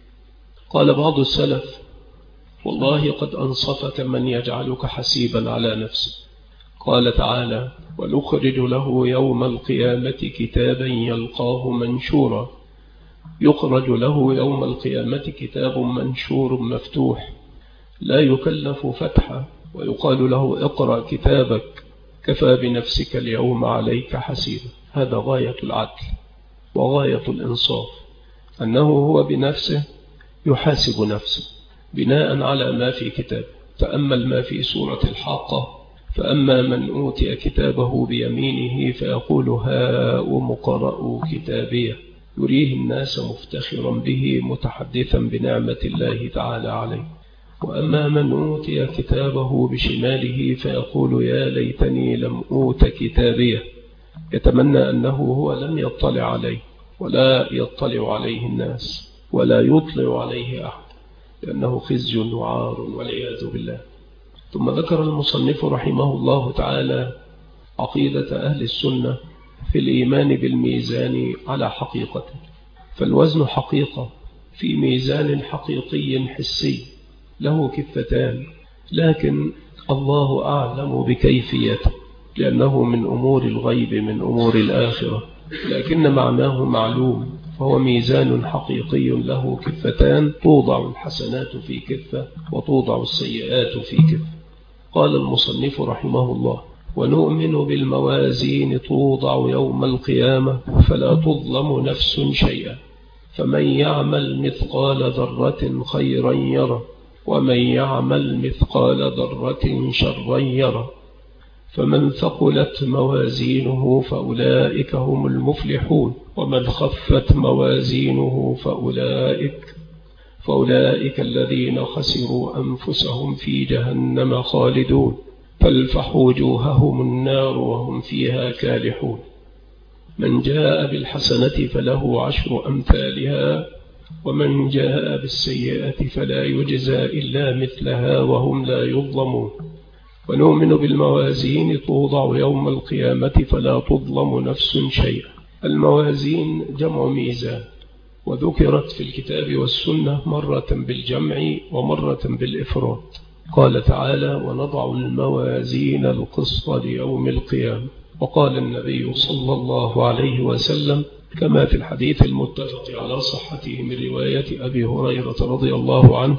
قال بعض السلف: والله قد أنصفك من يجعلك حسيبا على نفسك. قال تعالى: ونخرج له يوم القيامة كتابا يلقاه منشورا. يخرج له يوم القيامة كتاب منشور مفتوح لا يكلف فتحا، ويقال له: اقرأ كتابك كفى بنفسك اليوم عليك حسيبا. هذا غاية العدل وغاية الإنصاف، أنه هو بنفسه يحاسب نفسه بناء على ما في كتابه. تأمل ما في سورة الحاقة: فأما من أوتي كتابه بيمينه فيقول هاؤم اقرءوا كتابيه، يريه الناس مفتخرا به متحدثا بنعمة الله تعالى عليه. وأما من أوتي كتابه بشماله فيقول يا ليتني لم أوت كتابيه، يتمنى أنه هو لم يطلع عليه ولا يطلع عليه الناس ولا يطلع عليه أحد، لأنه خزي وعار والعياذ بالله. ثم ذكر المصنف رحمه الله تعالى عقيدة أهل السنة في الإيمان بالميزان على حقيقته. فالوزن حقيقة في ميزان حقيقي حسي له كفتان، لكن الله أعلم بكيفيته، لأنه من أمور الغيب من أمور الآخرة، لكن معناه معلوم. فهو ميزان حقيقي له كفتان، توضع الحسنات في كفة وتوضع السيئات في كفة. قال المصنف رحمه الله: ونؤمن بالموازين توضع يوم القيامة فلا تظلم نفس شيئا، فمن يعمل مثقال ذرة خيرا يره، ومن يعمل مثقال ذرة شرا يره. فمن ثقلت موازينه فأولئك هم المفلحون، ومن خفت موازينه فأولئك الذين خسروا أنفسهم في جهنم خالدون، تلفح وجوههم النار وهم فيها كالحون. من جاء بالحسنة فله 10 أمثالها، ومن جاء بالسيئة فلا يجزى إلا مثلها وهم لا يظلمون. ونؤمن بالموازين توضع يوم القيامة فلا تظلم نفس شيئا. الموازين جمع ميزان، وذكرت في الكتاب والسنة مرة بالجمع ومرة بالإفراد. قال تعالى: ونضع الموازين القسط ليوم القيامة. وقال النبي صلى الله عليه وسلم كما في الحديث المتفق على صحته من رواية أبي هريرة رضي الله عنه: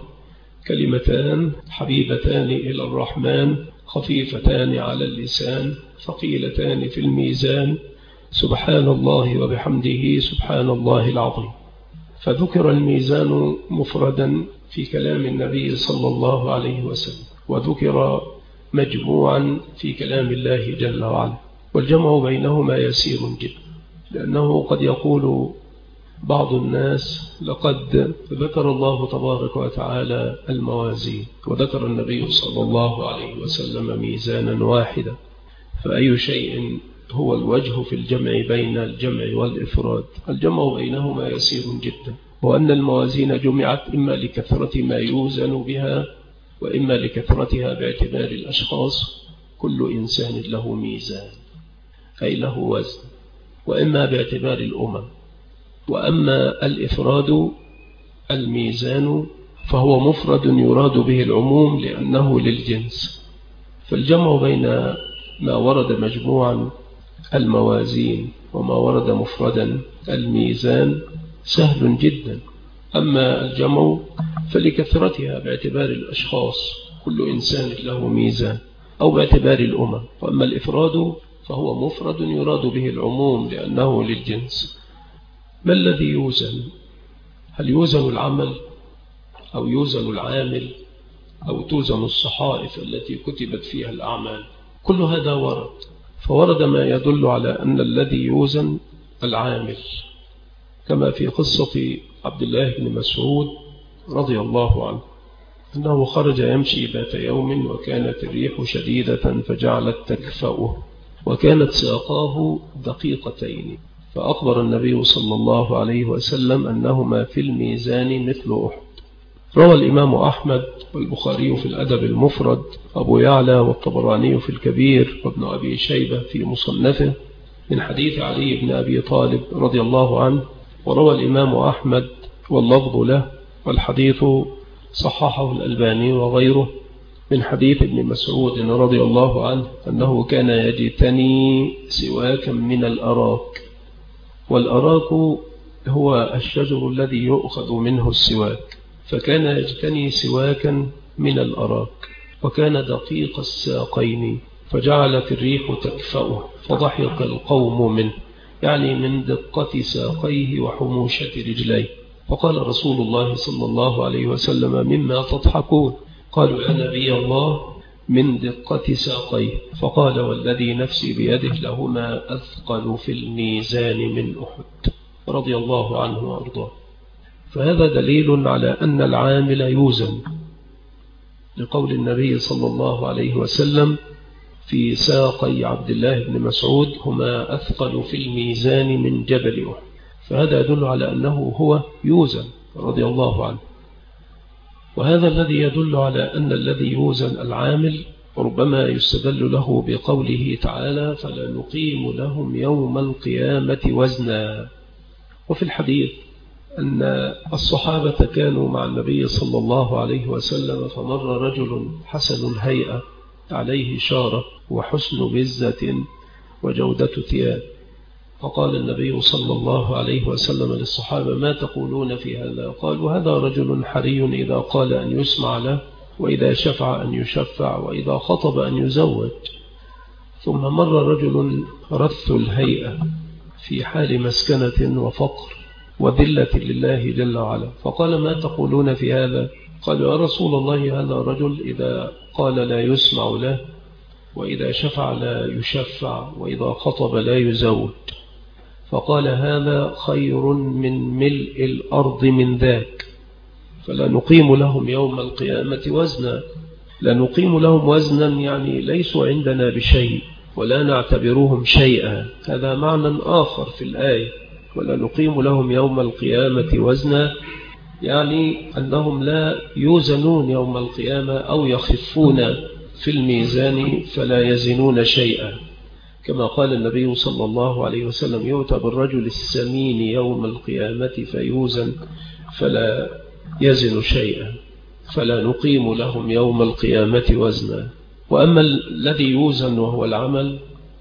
كلمتان حبيبتان إلى الرحمن خفيفتان على اللسان ثقيلتان في الميزان، سبحان الله وبحمده سبحان الله العظيم. فذكر الميزان مفردا في كلام النبي صلى الله عليه وسلم، وذكر مجموعا في كلام الله جل وعلا، والجمع بينهما يسير جدا، لأنه قد يقول بعض الناس: لقد ذكر الله تبارك وتعالى الموازين وذكر النبي صلى الله عليه وسلم ميزانا واحدا، فأي شيء هو الوجه في الجمع بين الجمع والإفراد؟ الجمع بينهما يسير جدا، وأن الموازين جمعت إما لكثرة ما يوزن بها، وإما لكثرتها باعتبار الأشخاص، كل إنسان له ميزان أي له وزن، وإما باعتبار الأمم. وأما الإفراد الميزان فهو مفرد يراد به العموم لأنه للجنس. فالجمع بين ما ورد مجموعا الموازين وما ورد مفردا الميزان سهل جدا. أما الجمع فلكثرتها باعتبار الأشخاص، كل إنسان له ميزان، أو باعتبار الأمم. وأما الإفراد فهو مفرد يراد به العموم لأنه للجنس. ما الذي يوزن؟ هل يوزن العمل أو يوزن العامل أو توزن الصحائف التي كتبت فيها الأعمال؟ كل هذا ورد، فورد ما يدل على أن الذي يوزن العامل، كما في قصة عبد الله بن مسعود رضي الله عنه أنه خرج يمشي ذات يوم وكانت الريح شديدة فجعلت تكفأه، وكانت ساقاه دقيقتين، فأخبر النبي صلى الله عليه وسلم أنهما في الميزان مثل أحد. روى الإمام أحمد والبخاري في الأدب المفرد، أبو يعلى والطبراني في الكبير، وابن أبي شيبة في مصنفه من حديث علي بن أبي طالب رضي الله عنه. وروى الإمام أحمد واللفظ له، والحديث صححه الألباني وغيره من حديث ابن مسعود رضي الله عنه أنه كان يجتني سواكا من الأراك، والأراك هو الشجر الذي يؤخذ منه السواك، فكان يجتني سواكا من الأراك، وكان دقيق الساقين، فجعلت الريح تكفأه فضحك القوم منه، يعني من دقة ساقيه وحموشة رجليه. فقال رسول الله صلى الله عليه وسلم: مما تضحكون؟ قالوا: يا نبي الله، من دقة ساقيه. فقال: والذي نفسي بيده لهما أثقل في الميزان من أحد، رضي الله عنه وأرضاه. فهذا دليل على أن العامل يوزن، لقول النبي صلى الله عليه وسلم في ساقي عبد الله بن مسعود: هما أثقل في الميزان من جبل أحد. فهذا يدل على أنه هو يوزن، رضي الله عنه. وهذا الذي يدل على أن الذي يوزن العامل، ربما يستدل له بقوله تعالى: فلا نقيم لهم يوم القيامة وزنا. وفي الحديث أن الصحابة كانوا مع النبي صلى الله عليه وسلم، فمر رجل حسن الهيئة عليه شارة وحسن بزة وجودة ثياب، فقال النبي صلى الله عليه وسلم للصحابة: ما تقولون في هذا؟ قالوا: هذا رجل حري إذا قال أن يسمع له، وإذا شفع أن يشفع، وإذا خطب أن يزوج. ثم مر رجل رث الهيئة في حال مسكنة وفقر وذلة لله جل وعلا، فقال: ما تقولون في هذا؟ قالوا: يا رسول الله، هذا رجل إذا قال لا يسمع له، وإذا شفع لا يشفع، وإذا خطب لا يزوج. فقال: هذا خير من ملء الأرض من ذاك، فلا نقيم لهم يوم القيامة وزنا. لا نقيم لهم وزنا يعني ليسوا عندنا بشيء ولا نعتبرهم شيئا، هذا معنى آخر في الآية. ولا نقيم لهم يوم القيامة وزنا يعني أنهم لا يوزنون يوم القيامة أو يخفون في الميزان فلا يزنون شيئا، كما قال النبي صلى الله عليه وسلم: يؤتى بالرجل السمين يوم القيامة فيوزن فلا يزن شيئا. فلا نقيم لهم يوم القيامة وزنا. وأما الذي يوزن وهو العمل،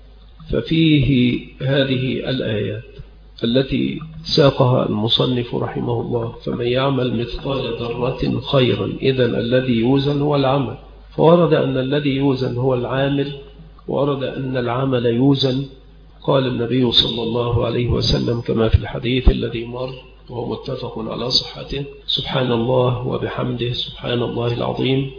ففيه هذه الآيات التي ساقها المصنف رحمه الله: فمن يعمل مثقال ذرة خيرا. إذن الذي يوزن هو العمل، فورد أن الذي يوزن هو العامل، ورد أن العمل يوزن. قال النبي صلى الله عليه وسلم كما في الحديث الذي مر وهو متفق على صحته: سبحان الله وبحمده سبحان الله العظيم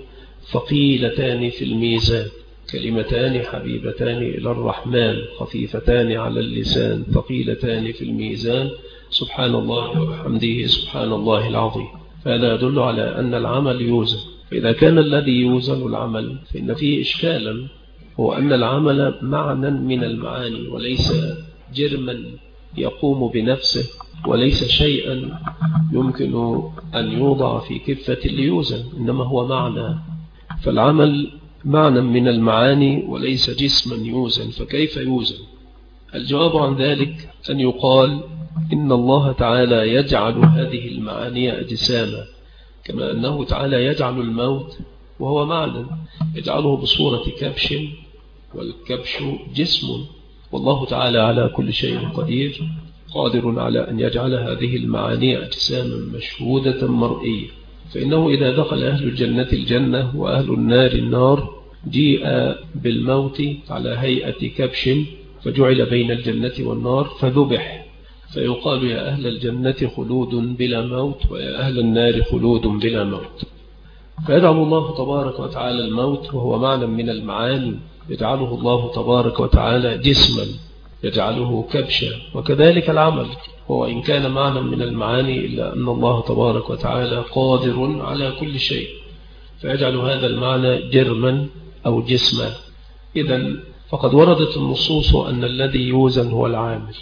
ثقيلتان في الميزان، كلمتان حبيبتان إلى الرحمن خفيفتان على اللسان ثقيلتان في الميزان، سبحان الله وبحمده سبحان الله العظيم. فهذا يدل على أن العمل يوزن. فإذا كان الذي يوزن العمل فإن فيه إشكالا، هو أن العمل معنى من المعاني وليس جرما يقوم بنفسه، وليس شيئا يمكن أن يوضع في كفة ليوزن، إنما هو معنى. فالعمل معنى من المعاني وليس جسما يوزن، فكيف يوزن؟ الجواب عن ذلك أن يقال إن الله تعالى يجعل هذه المعاني أجساما، كما أنه تعالى يجعل الموت وهو معنى، يجعله بصورة كبش، والكبش جسم، والله تعالى على كل شيء قدير، قادر على أن يجعل هذه المعاني أجساما مشهودة مرئية. فإنه إذا دخل أهل الجنة الجنة وأهل النار النار، جيء بالموت على هيئة كبش فجعل بين الجنة والنار فذبح، فيقال: يا أهل الجنة خلود بلا موت، ويا أهل النار خلود بلا موت. فيجعل الله تبارك وتعالى الموت وهو معنى من المعاني، يجعله الله تبارك وتعالى جسما، يجعله كبشا. وكذلك العمل، هو إن كان معنى من المعاني إلا أن الله تبارك وتعالى قادر على كل شيء، فيجعل هذا المعنى جرما أو جسما. إذن فقد وردت النصوص أن الذي يوزن هو العامل،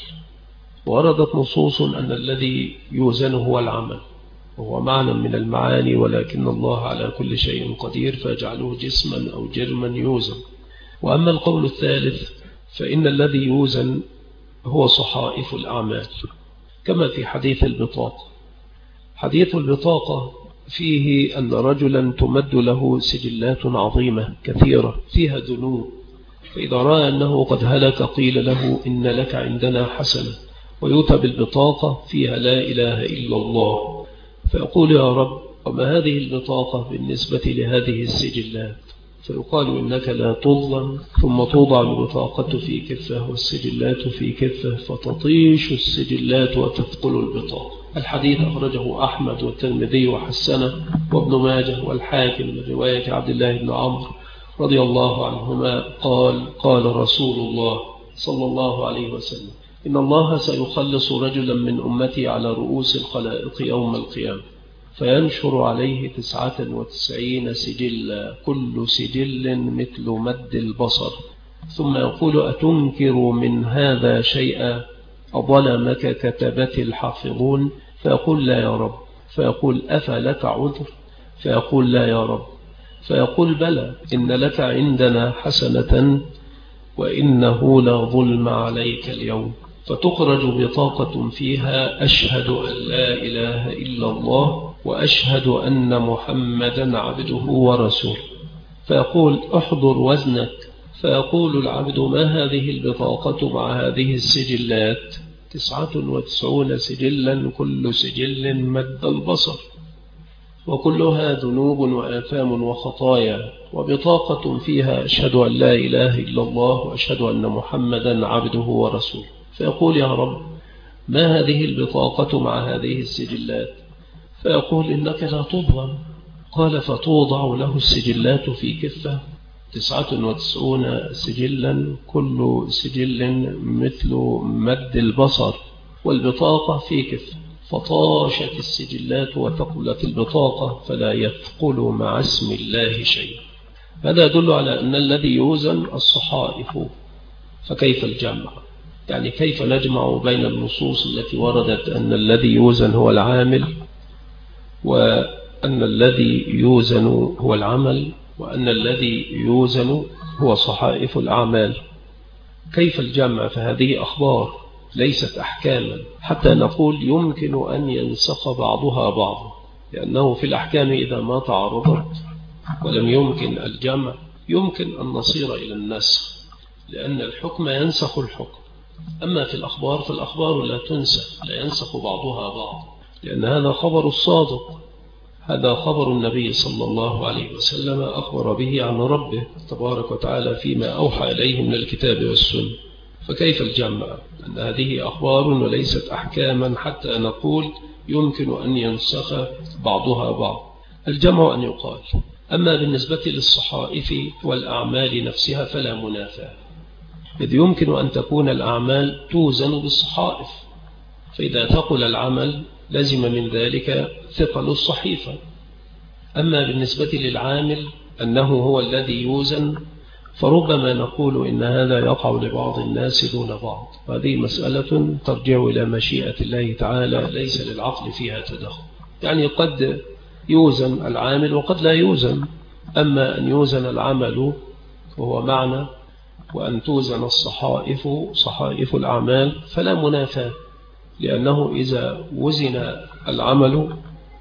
وردت نصوص أن الذي يوزن هو العمل، وهو معنى من المعاني، ولكن الله على كل شيء قدير فيجعله جسما أو جرما يوزن. وأما القول الثالث فإن الذي يوزن هو صحائف الأعمال، كما في حديث البطاقة. حديث البطاقة فيه أن رجلا تمد له سجلات عظيمة كثيرة فيها ذنوب، فإذا رأى أنه قد هلك قيل له إن لك عندنا حسنة، ويؤتى بالبطاقة فيها لا إله إلا الله، فيقول يا رب وما هذه البطاقة بالنسبة لهذه السجلات؟ فيقال إنك لا تظلم، ثم توضع البطاقة في كفة والسجلات في كفة، فتطيش السجلات وتثقل البطاقة. الحديث أخرجه أحمد والترمذي وحسنه وابن ماجه والحاكم من رواية عبد الله بن عمرو رضي الله عنهما قال قال رسول الله صلى الله عليه وسلم إن الله سيخلص رجلا من أمتي على رؤوس الخلائق يوم القيامة، فينشر عليه 99 سجلا، كل سجل مثل مد البصر، ثم يقول أتنكر من هذا شيئا أظلمك كتبت الحافظون؟ فيقول لا يا رب، فيقول أفلك عذر؟ فيقول لا يا رب، فيقول بلى إن لك عندنا حسنة وإنه لا ظلم عليك اليوم، فتخرج بطاقة فيها أشهد أن لا إله إلا الله وأشهد أن محمدا عبده ورسوله، فيقول احضر وزنك، فيقول العبد ما هذه البطاقة مع هذه السجلات؟ 99 سجلا، كل سجل مد البصر، وكلها ذنوب وآثام وخطايا، وبطاقة فيها أشهد أن لا إله إلا الله وأشهد أن محمدا عبده ورسوله، فيقول يا رب ما هذه البطاقة مع هذه السجلات؟ فيقول إنك لا تظلم. قال فتوضع له السجلات في كفة، 99 سجلا، كل سجل مثل مد البصر، والبطاقة في كفة، فطاشت السجلات وثقلت البطاقة فلا يثقل مع اسم الله شيء. هذا يدل على أن الذي يوزن الصحائف، فكيف الجمع؟ يعني كيف نجمع بين النصوص التي وردت أن الذي يوزن هو العامل، وأن الذي يوزن هو العمل، وأن الذي يوزن هو صحائف الأعمال؟ كيف الجمع؟ فهذه أخبار ليست أحكاما، حتى نقول يمكن أن ينسخ بعضها بعضا، لأنه في الأحكام إذا ما تعارضت ولم يمكن الجمع يمكن أن نصير إلى النسخ، لأن الحكم ينسخ الحكم. أما في الأخبار فالأخبار لا تنسخ، لا ينسخ بعضها بعض، لأن هذا خبر الصادق، هذا خبر النبي صلى الله عليه وسلم أخبر به عن ربه تبارك وتعالى فيما أوحى إليه من الكتاب والسنة، فكيف الجمع؟ أن هذه أخبار وليست أحكاما حتى نقول يمكن أن ينسخ بعضها بعض. الجمع أن يقال. أما بالنسبة للصحائف والأعمال نفسها فلا منافاة، إذ يمكن أن تكون الأعمال توزن بالصحائف، فإذا ثقل العمل لزم من ذلك ثقل الصحيفة. أما بالنسبة للعامل أنه هو الذي يوزن، فربما نقول إن هذا يقع لبعض الناس دون بعض، هذه مسألة ترجع إلى مشيئة الله تعالى، ليس للعقل فيها تدخل، يعني قد يوزن العامل وقد لا يوزن. أما أن يوزن العمل وهو معنى، وأن توزن الصحائف صحائف الأعمال فلا منافاة، لأنه إذا وزن العمل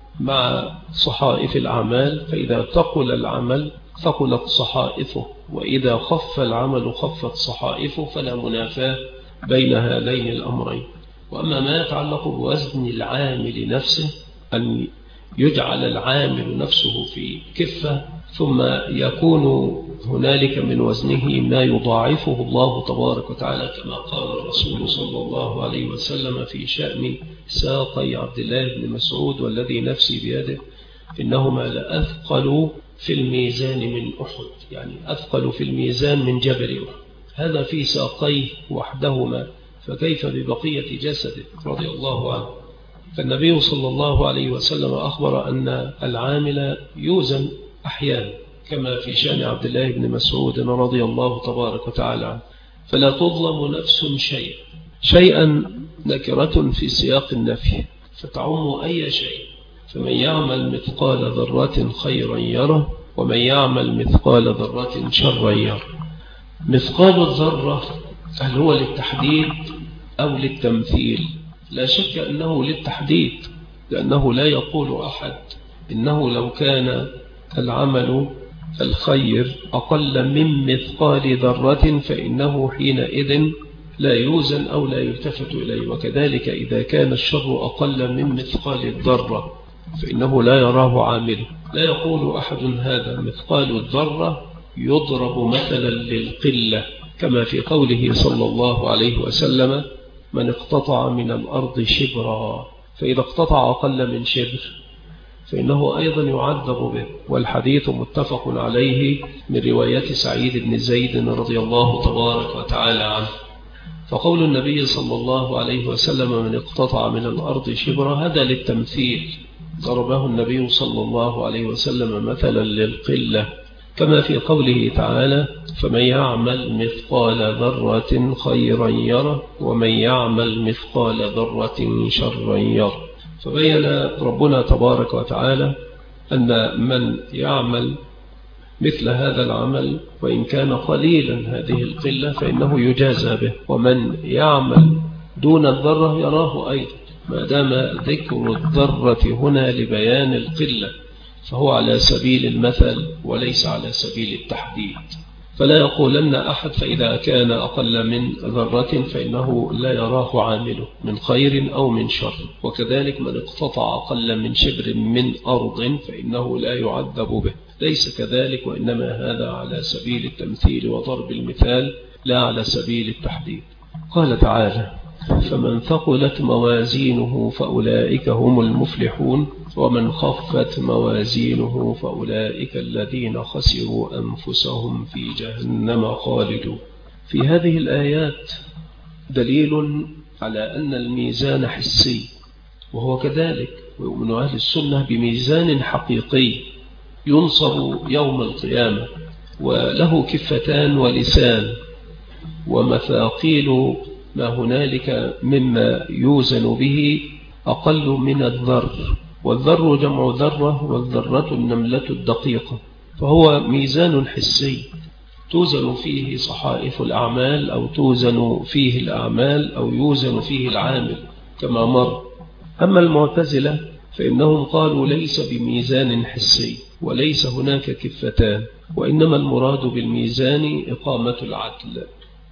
مع صحائف الأعمال فإذا ثقل العمل ثقلت صحائفه، وإذا خف العمل خفت صحائفه، فلا منافاة بين هذين الأمرين. وأما ما يتعلق بوزن العامل نفسه، أن يجعل العامل نفسه في كفة ثم يكون هنالك من وزنه ما يضاعفه الله تبارك وتعالى، كما قال الرسول صلى الله عليه وسلم في شأن ساقي عبد الله بن مسعود والذي نفسي بيده إنهما لأثقل في الميزان من أحد، يعني أثقل في الميزان من جبل أحد، هذا في ساقيه وحدهما، فكيف ببقية جسده رضي الله عنه. فالنبي صلى الله عليه وسلم أخبر أن العامل يوزن أحيانا، كما في شأن عبد الله بن مسعود رضي الله تبارك وتعالى عنه. فلا تظلم نفس شيئا نكرة في سياق النفي فتعم أي شيء، فمن يعمل مثقال ذرة خيرا يره ومن يعمل مثقال ذرة شرا يره. مثقال الذرة هل هو للتحديد أو للتمثيل؟ لا شك أنه للتحديد، لأنه لا يقول أحد إنه لو كان العمل الخير أقل من مثقال ذرة فإنه حينئذ لا يوزن أو لا يلتفت إليه، وكذلك إذا كان الشر أقل من مثقال الذرة فإنه لا يراه عامله. لا يقول أحد هذا مثقال الذرة يضرب مثلا للقلة، كما في قوله صلى الله عليه وسلم: من اقتطع من الأرض شبرا، فإذا اقتطع أقل من شبر فإنه أيضا يعذب به. والحديث متفق عليه من رواية سعيد بن زيد رضي الله تبارك وتعالى عنه. فقول النبي صلى الله عليه وسلم: من اقتطع من الأرض شبرا، هذا للتمثيل، ضربه النبي صلى الله عليه وسلم مثلا للقلة، كما في قوله تعالى: فمن يعمل مثقال ذرة خيرا يره ومن يعمل مثقال ذرة شرا يره. فبين ربنا تبارك وتعالى أن من يعمل مثل هذا العمل وإن كان قليلا هذه القلة فإنه يجازى به، ومن يعمل دون الذرة يراه أيضا، ما دام ذكر الذرة هنا لبيان القلة فهو على سبيل المثل وليس على سبيل التحديد. فلا يقولن أحد فإذا كان أقل من ذرة فإنه لا يراه عامله من خير أو من شر، وكذلك من اقتطع أقل من شبر من أرض فإنه لا يعذب به، ليس كذلك، وإنما هذا على سبيل التمثيل وضرب المثال لا على سبيل التحديد. قال تعالى: فمن ثقلت موازينه فأولئك هم المفلحون ومن خفت موازينه فأولئك الذين خسروا أنفسهم في جهنم خالدون. في هذه الآيات دليل على أن الميزان حسي، وهو كذلك، ويؤمن أهل السنة بميزان حقيقي ينصب يوم القيامة وله كفتان ولسان ومثاقيل ما هنالك مما يوزن به أقل من الذر، والذر جمع ذرة، والذرة النملة الدقيقة، فهو ميزان حسي توزن فيه صحائف الأعمال أو توزن فيه الأعمال أو يوزن فيه العامل كما مر. أما المعتزلة فإنهم قالوا ليس بميزان حسي وليس هناك كفتان، وإنما المراد بالميزان إقامة العدل،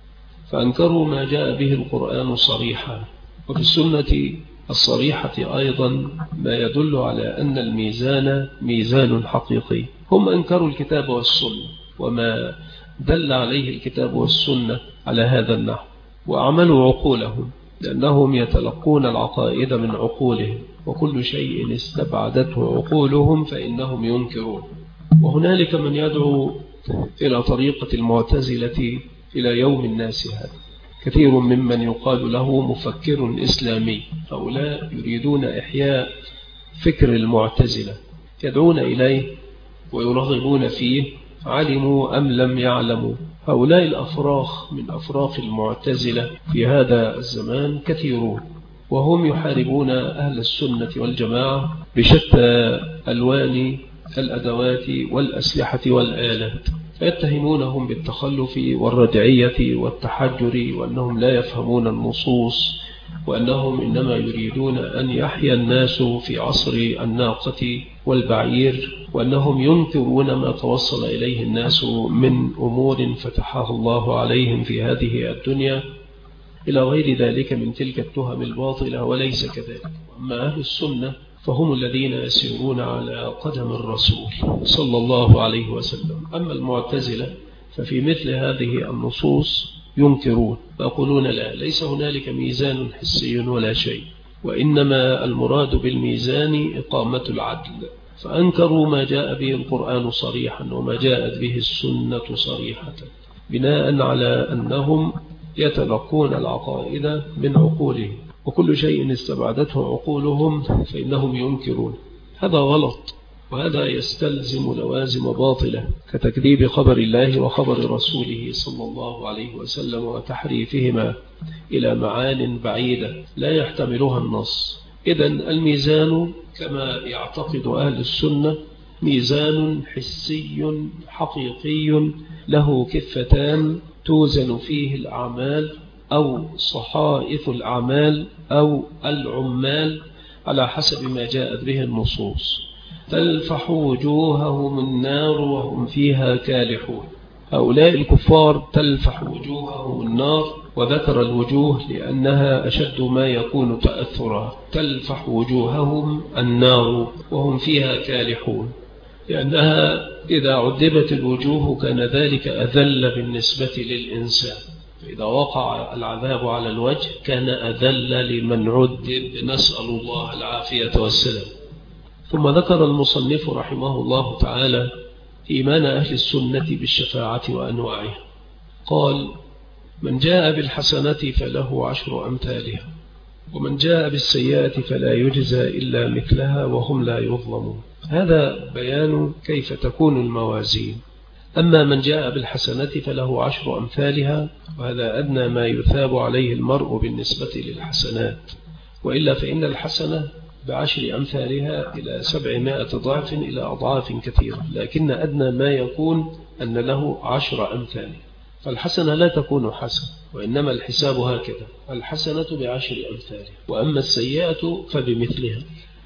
فأنكروا ما جاء به القرآن صريحا، وفي السنة الصريحة أيضا ما يدل على أن الميزان ميزان حقيقي. هم أنكروا الكتاب والسنة وما دل عليه الكتاب والسنة على هذا النحو، وأعملوا عقولهم لأنهم يتلقون العقائد من عقولهم، وكل شيء استبعدته عقولهم فإنهم ينكرون. وهنالك من يدعو إلى طريقة المعتزلة إلى يوم الناس هذا، كثير ممن يقال له مفكر إسلامي، هؤلاء يريدون إحياء فكر المعتزلة، يدعون إليه ويرغبون فيه، علموا أم لم يعلموا. هؤلاء الأفراخ من أفراخ المعتزلة في هذا الزمان كثيرون، وهم يحاربون أهل السنة والجماعة بشتى ألوان الأدوات والأسلحة والآلات، فيتهمونهم بالتخلف والردعية والتحجر، وأنهم لا يفهمون النصوص، وأنهم إنما يريدون أن يحيا الناس في عصر الناقة والبعير، وأنهم ينكرون ما توصل إليه الناس من أمور فتحها الله عليهم في هذه الدنيا إلى غير ذلك من تلك التهم الباطلة، وليس كذلك. أما أهل السنة فهم الذين يسيرون على قدم الرسول صلى الله عليه وسلم. أما المعتزلة ففي مثل هذه النصوص ينكرون، فيقولون لا، ليس هنالك ميزان حسي ولا شيء، وإنما المراد بالميزان إقامة العدل، فأنكروا ما جاء به القرآن صريحا وما جاءت به السنة صريحة، بناء على أنهم يتلقون العقائد من عقولهم، وكل شيء استبعدته عقولهم فإنهم ينكرون. هذا غلط، وهذا يستلزم لوازم باطلة كتكذيب خبر الله وخبر رسوله صلى الله عليه وسلم وتحريفهما إلى معان بعيدة لا يحتملها النص. إذن الميزان كما يعتقد أهل السنة ميزان حسي حقيقي له كفتان توزن فيه الأعمال أو صحائف الأعمال أو العمال على حسب ما جاءت به النصوص. تلفح وجوههم النار وهم فيها كالحون. هؤلاء الكفار تلفح وجوههم النار، وذكر الوجوه لأنها أشد ما يكون تأثرها. تلفح وجوههم النار وهم فيها كالحون، لأنها إذا عذبت الوجوه كان ذلك أذل بالنسبة للإنسان، فإذا وقع العذاب على الوجه كان أذل لمن عذب، نسأل الله العافية والسلام. ثم ذكر المصنف رحمه الله تعالى إيمان أهل السنة بالشفاعة وأنواعها. قال: من جاء بالحسنة فله 10 أمثالها، ومن جاء بالسيئة فلا يجزى إلا مثلها وهم لا يظلمون. هذا بيان كيف تكون الموازين. أما من جاء بالحسنة فله 10 أمثالها، وهذا أدنى ما يثاب عليه المرء بالنسبة للحسنات، وإلا فإن الحسنة ب10 أمثالها إلى 700 ضعف إلى أضعاف كثيرة، لكن أدنى ما يكون أن له 10 أمثال. فالحسنة لا تكون حسنة، وإنما الحساب هكذا: الحسنة ب10 أمثالها، وأما السيئة فبمثلها.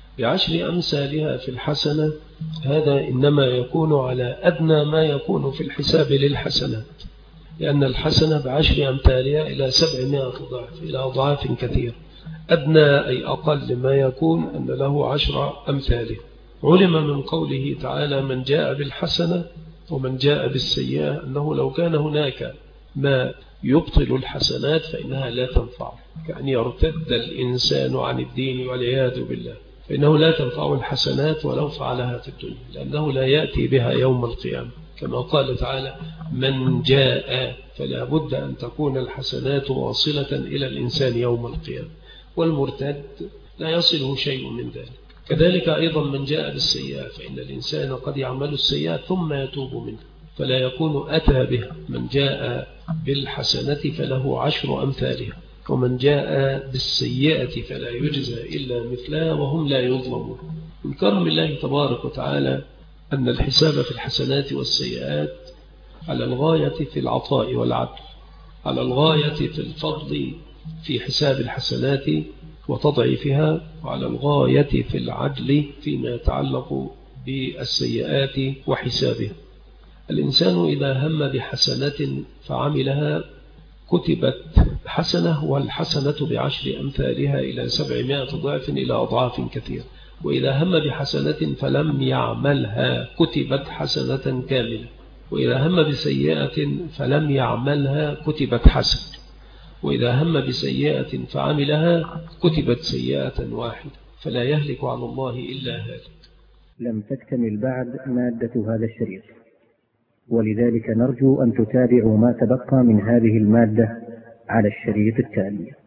ب10 أمثالها في الحسنة، هذا إنما يكون على أدنى ما يكون في الحساب للحسنات، لأن الحسنة ب10 أمثالها إلى 700 ضعف إلى أضعاف كثيرة. أدنى أي أقل ما يكون أن له 10 أمثاله. علم من قوله تعالى: من جاء بالحسنة ومن جاء بالسيئة، أنه لو كان هناك ما يبطل الحسنات فإنها لا تنفع، كأن يرتد الإنسان عن الدين والعياذ بالله، فإنه لا تنفع الحسنات ولو فعلها في الدنيا، لأنه لا يأتي بها يوم القيامة، كما قال تعالى: من جاء، فلا بد أن تكون الحسنات واصلة إلى الإنسان يوم القيامة، والمرتد لا يصله شيء من ذلك. كذلك أيضا من جاء بالسيئة، فإن الإنسان قد يعمل السيئة ثم يتوب منها فلا يكون أتى بها. من جاء بالحسنة فله 10 أمثالها، ومن جاء بالسيئة فلا يجزى إلا مثلها وهم لا يظلمون. من كرم الله تبارك وتعالى أن الحساب في الحسنات والسيئات على الغاية في العطاء والعدل، على الغاية في الفضل في حساب الحسنات وتضعيفها، وعلى الغاية في العدل فيما يتعلق بالسيئات وحسابها. الإنسان إذا هم بحسنة فعملها كتبت حسنة، والحسنة ب10 أمثالها إلى 700 ضعف إلى أضعاف كثيرة. وإذا هم بحسنة فلم يعملها كتبت حسنة كاملة، وإذا هم بسيئة فلم يعملها كتبت حسنة، وإذا هم بسيئة فعملها كتبت سيئة واحدة، فلا يهلك على الله إلا هالك. لم تكتمل بعد مادة هذا الشريط، ولذلك نرجو أن تتابعوا ما تبقى من هذه المادة على الشريط التالي.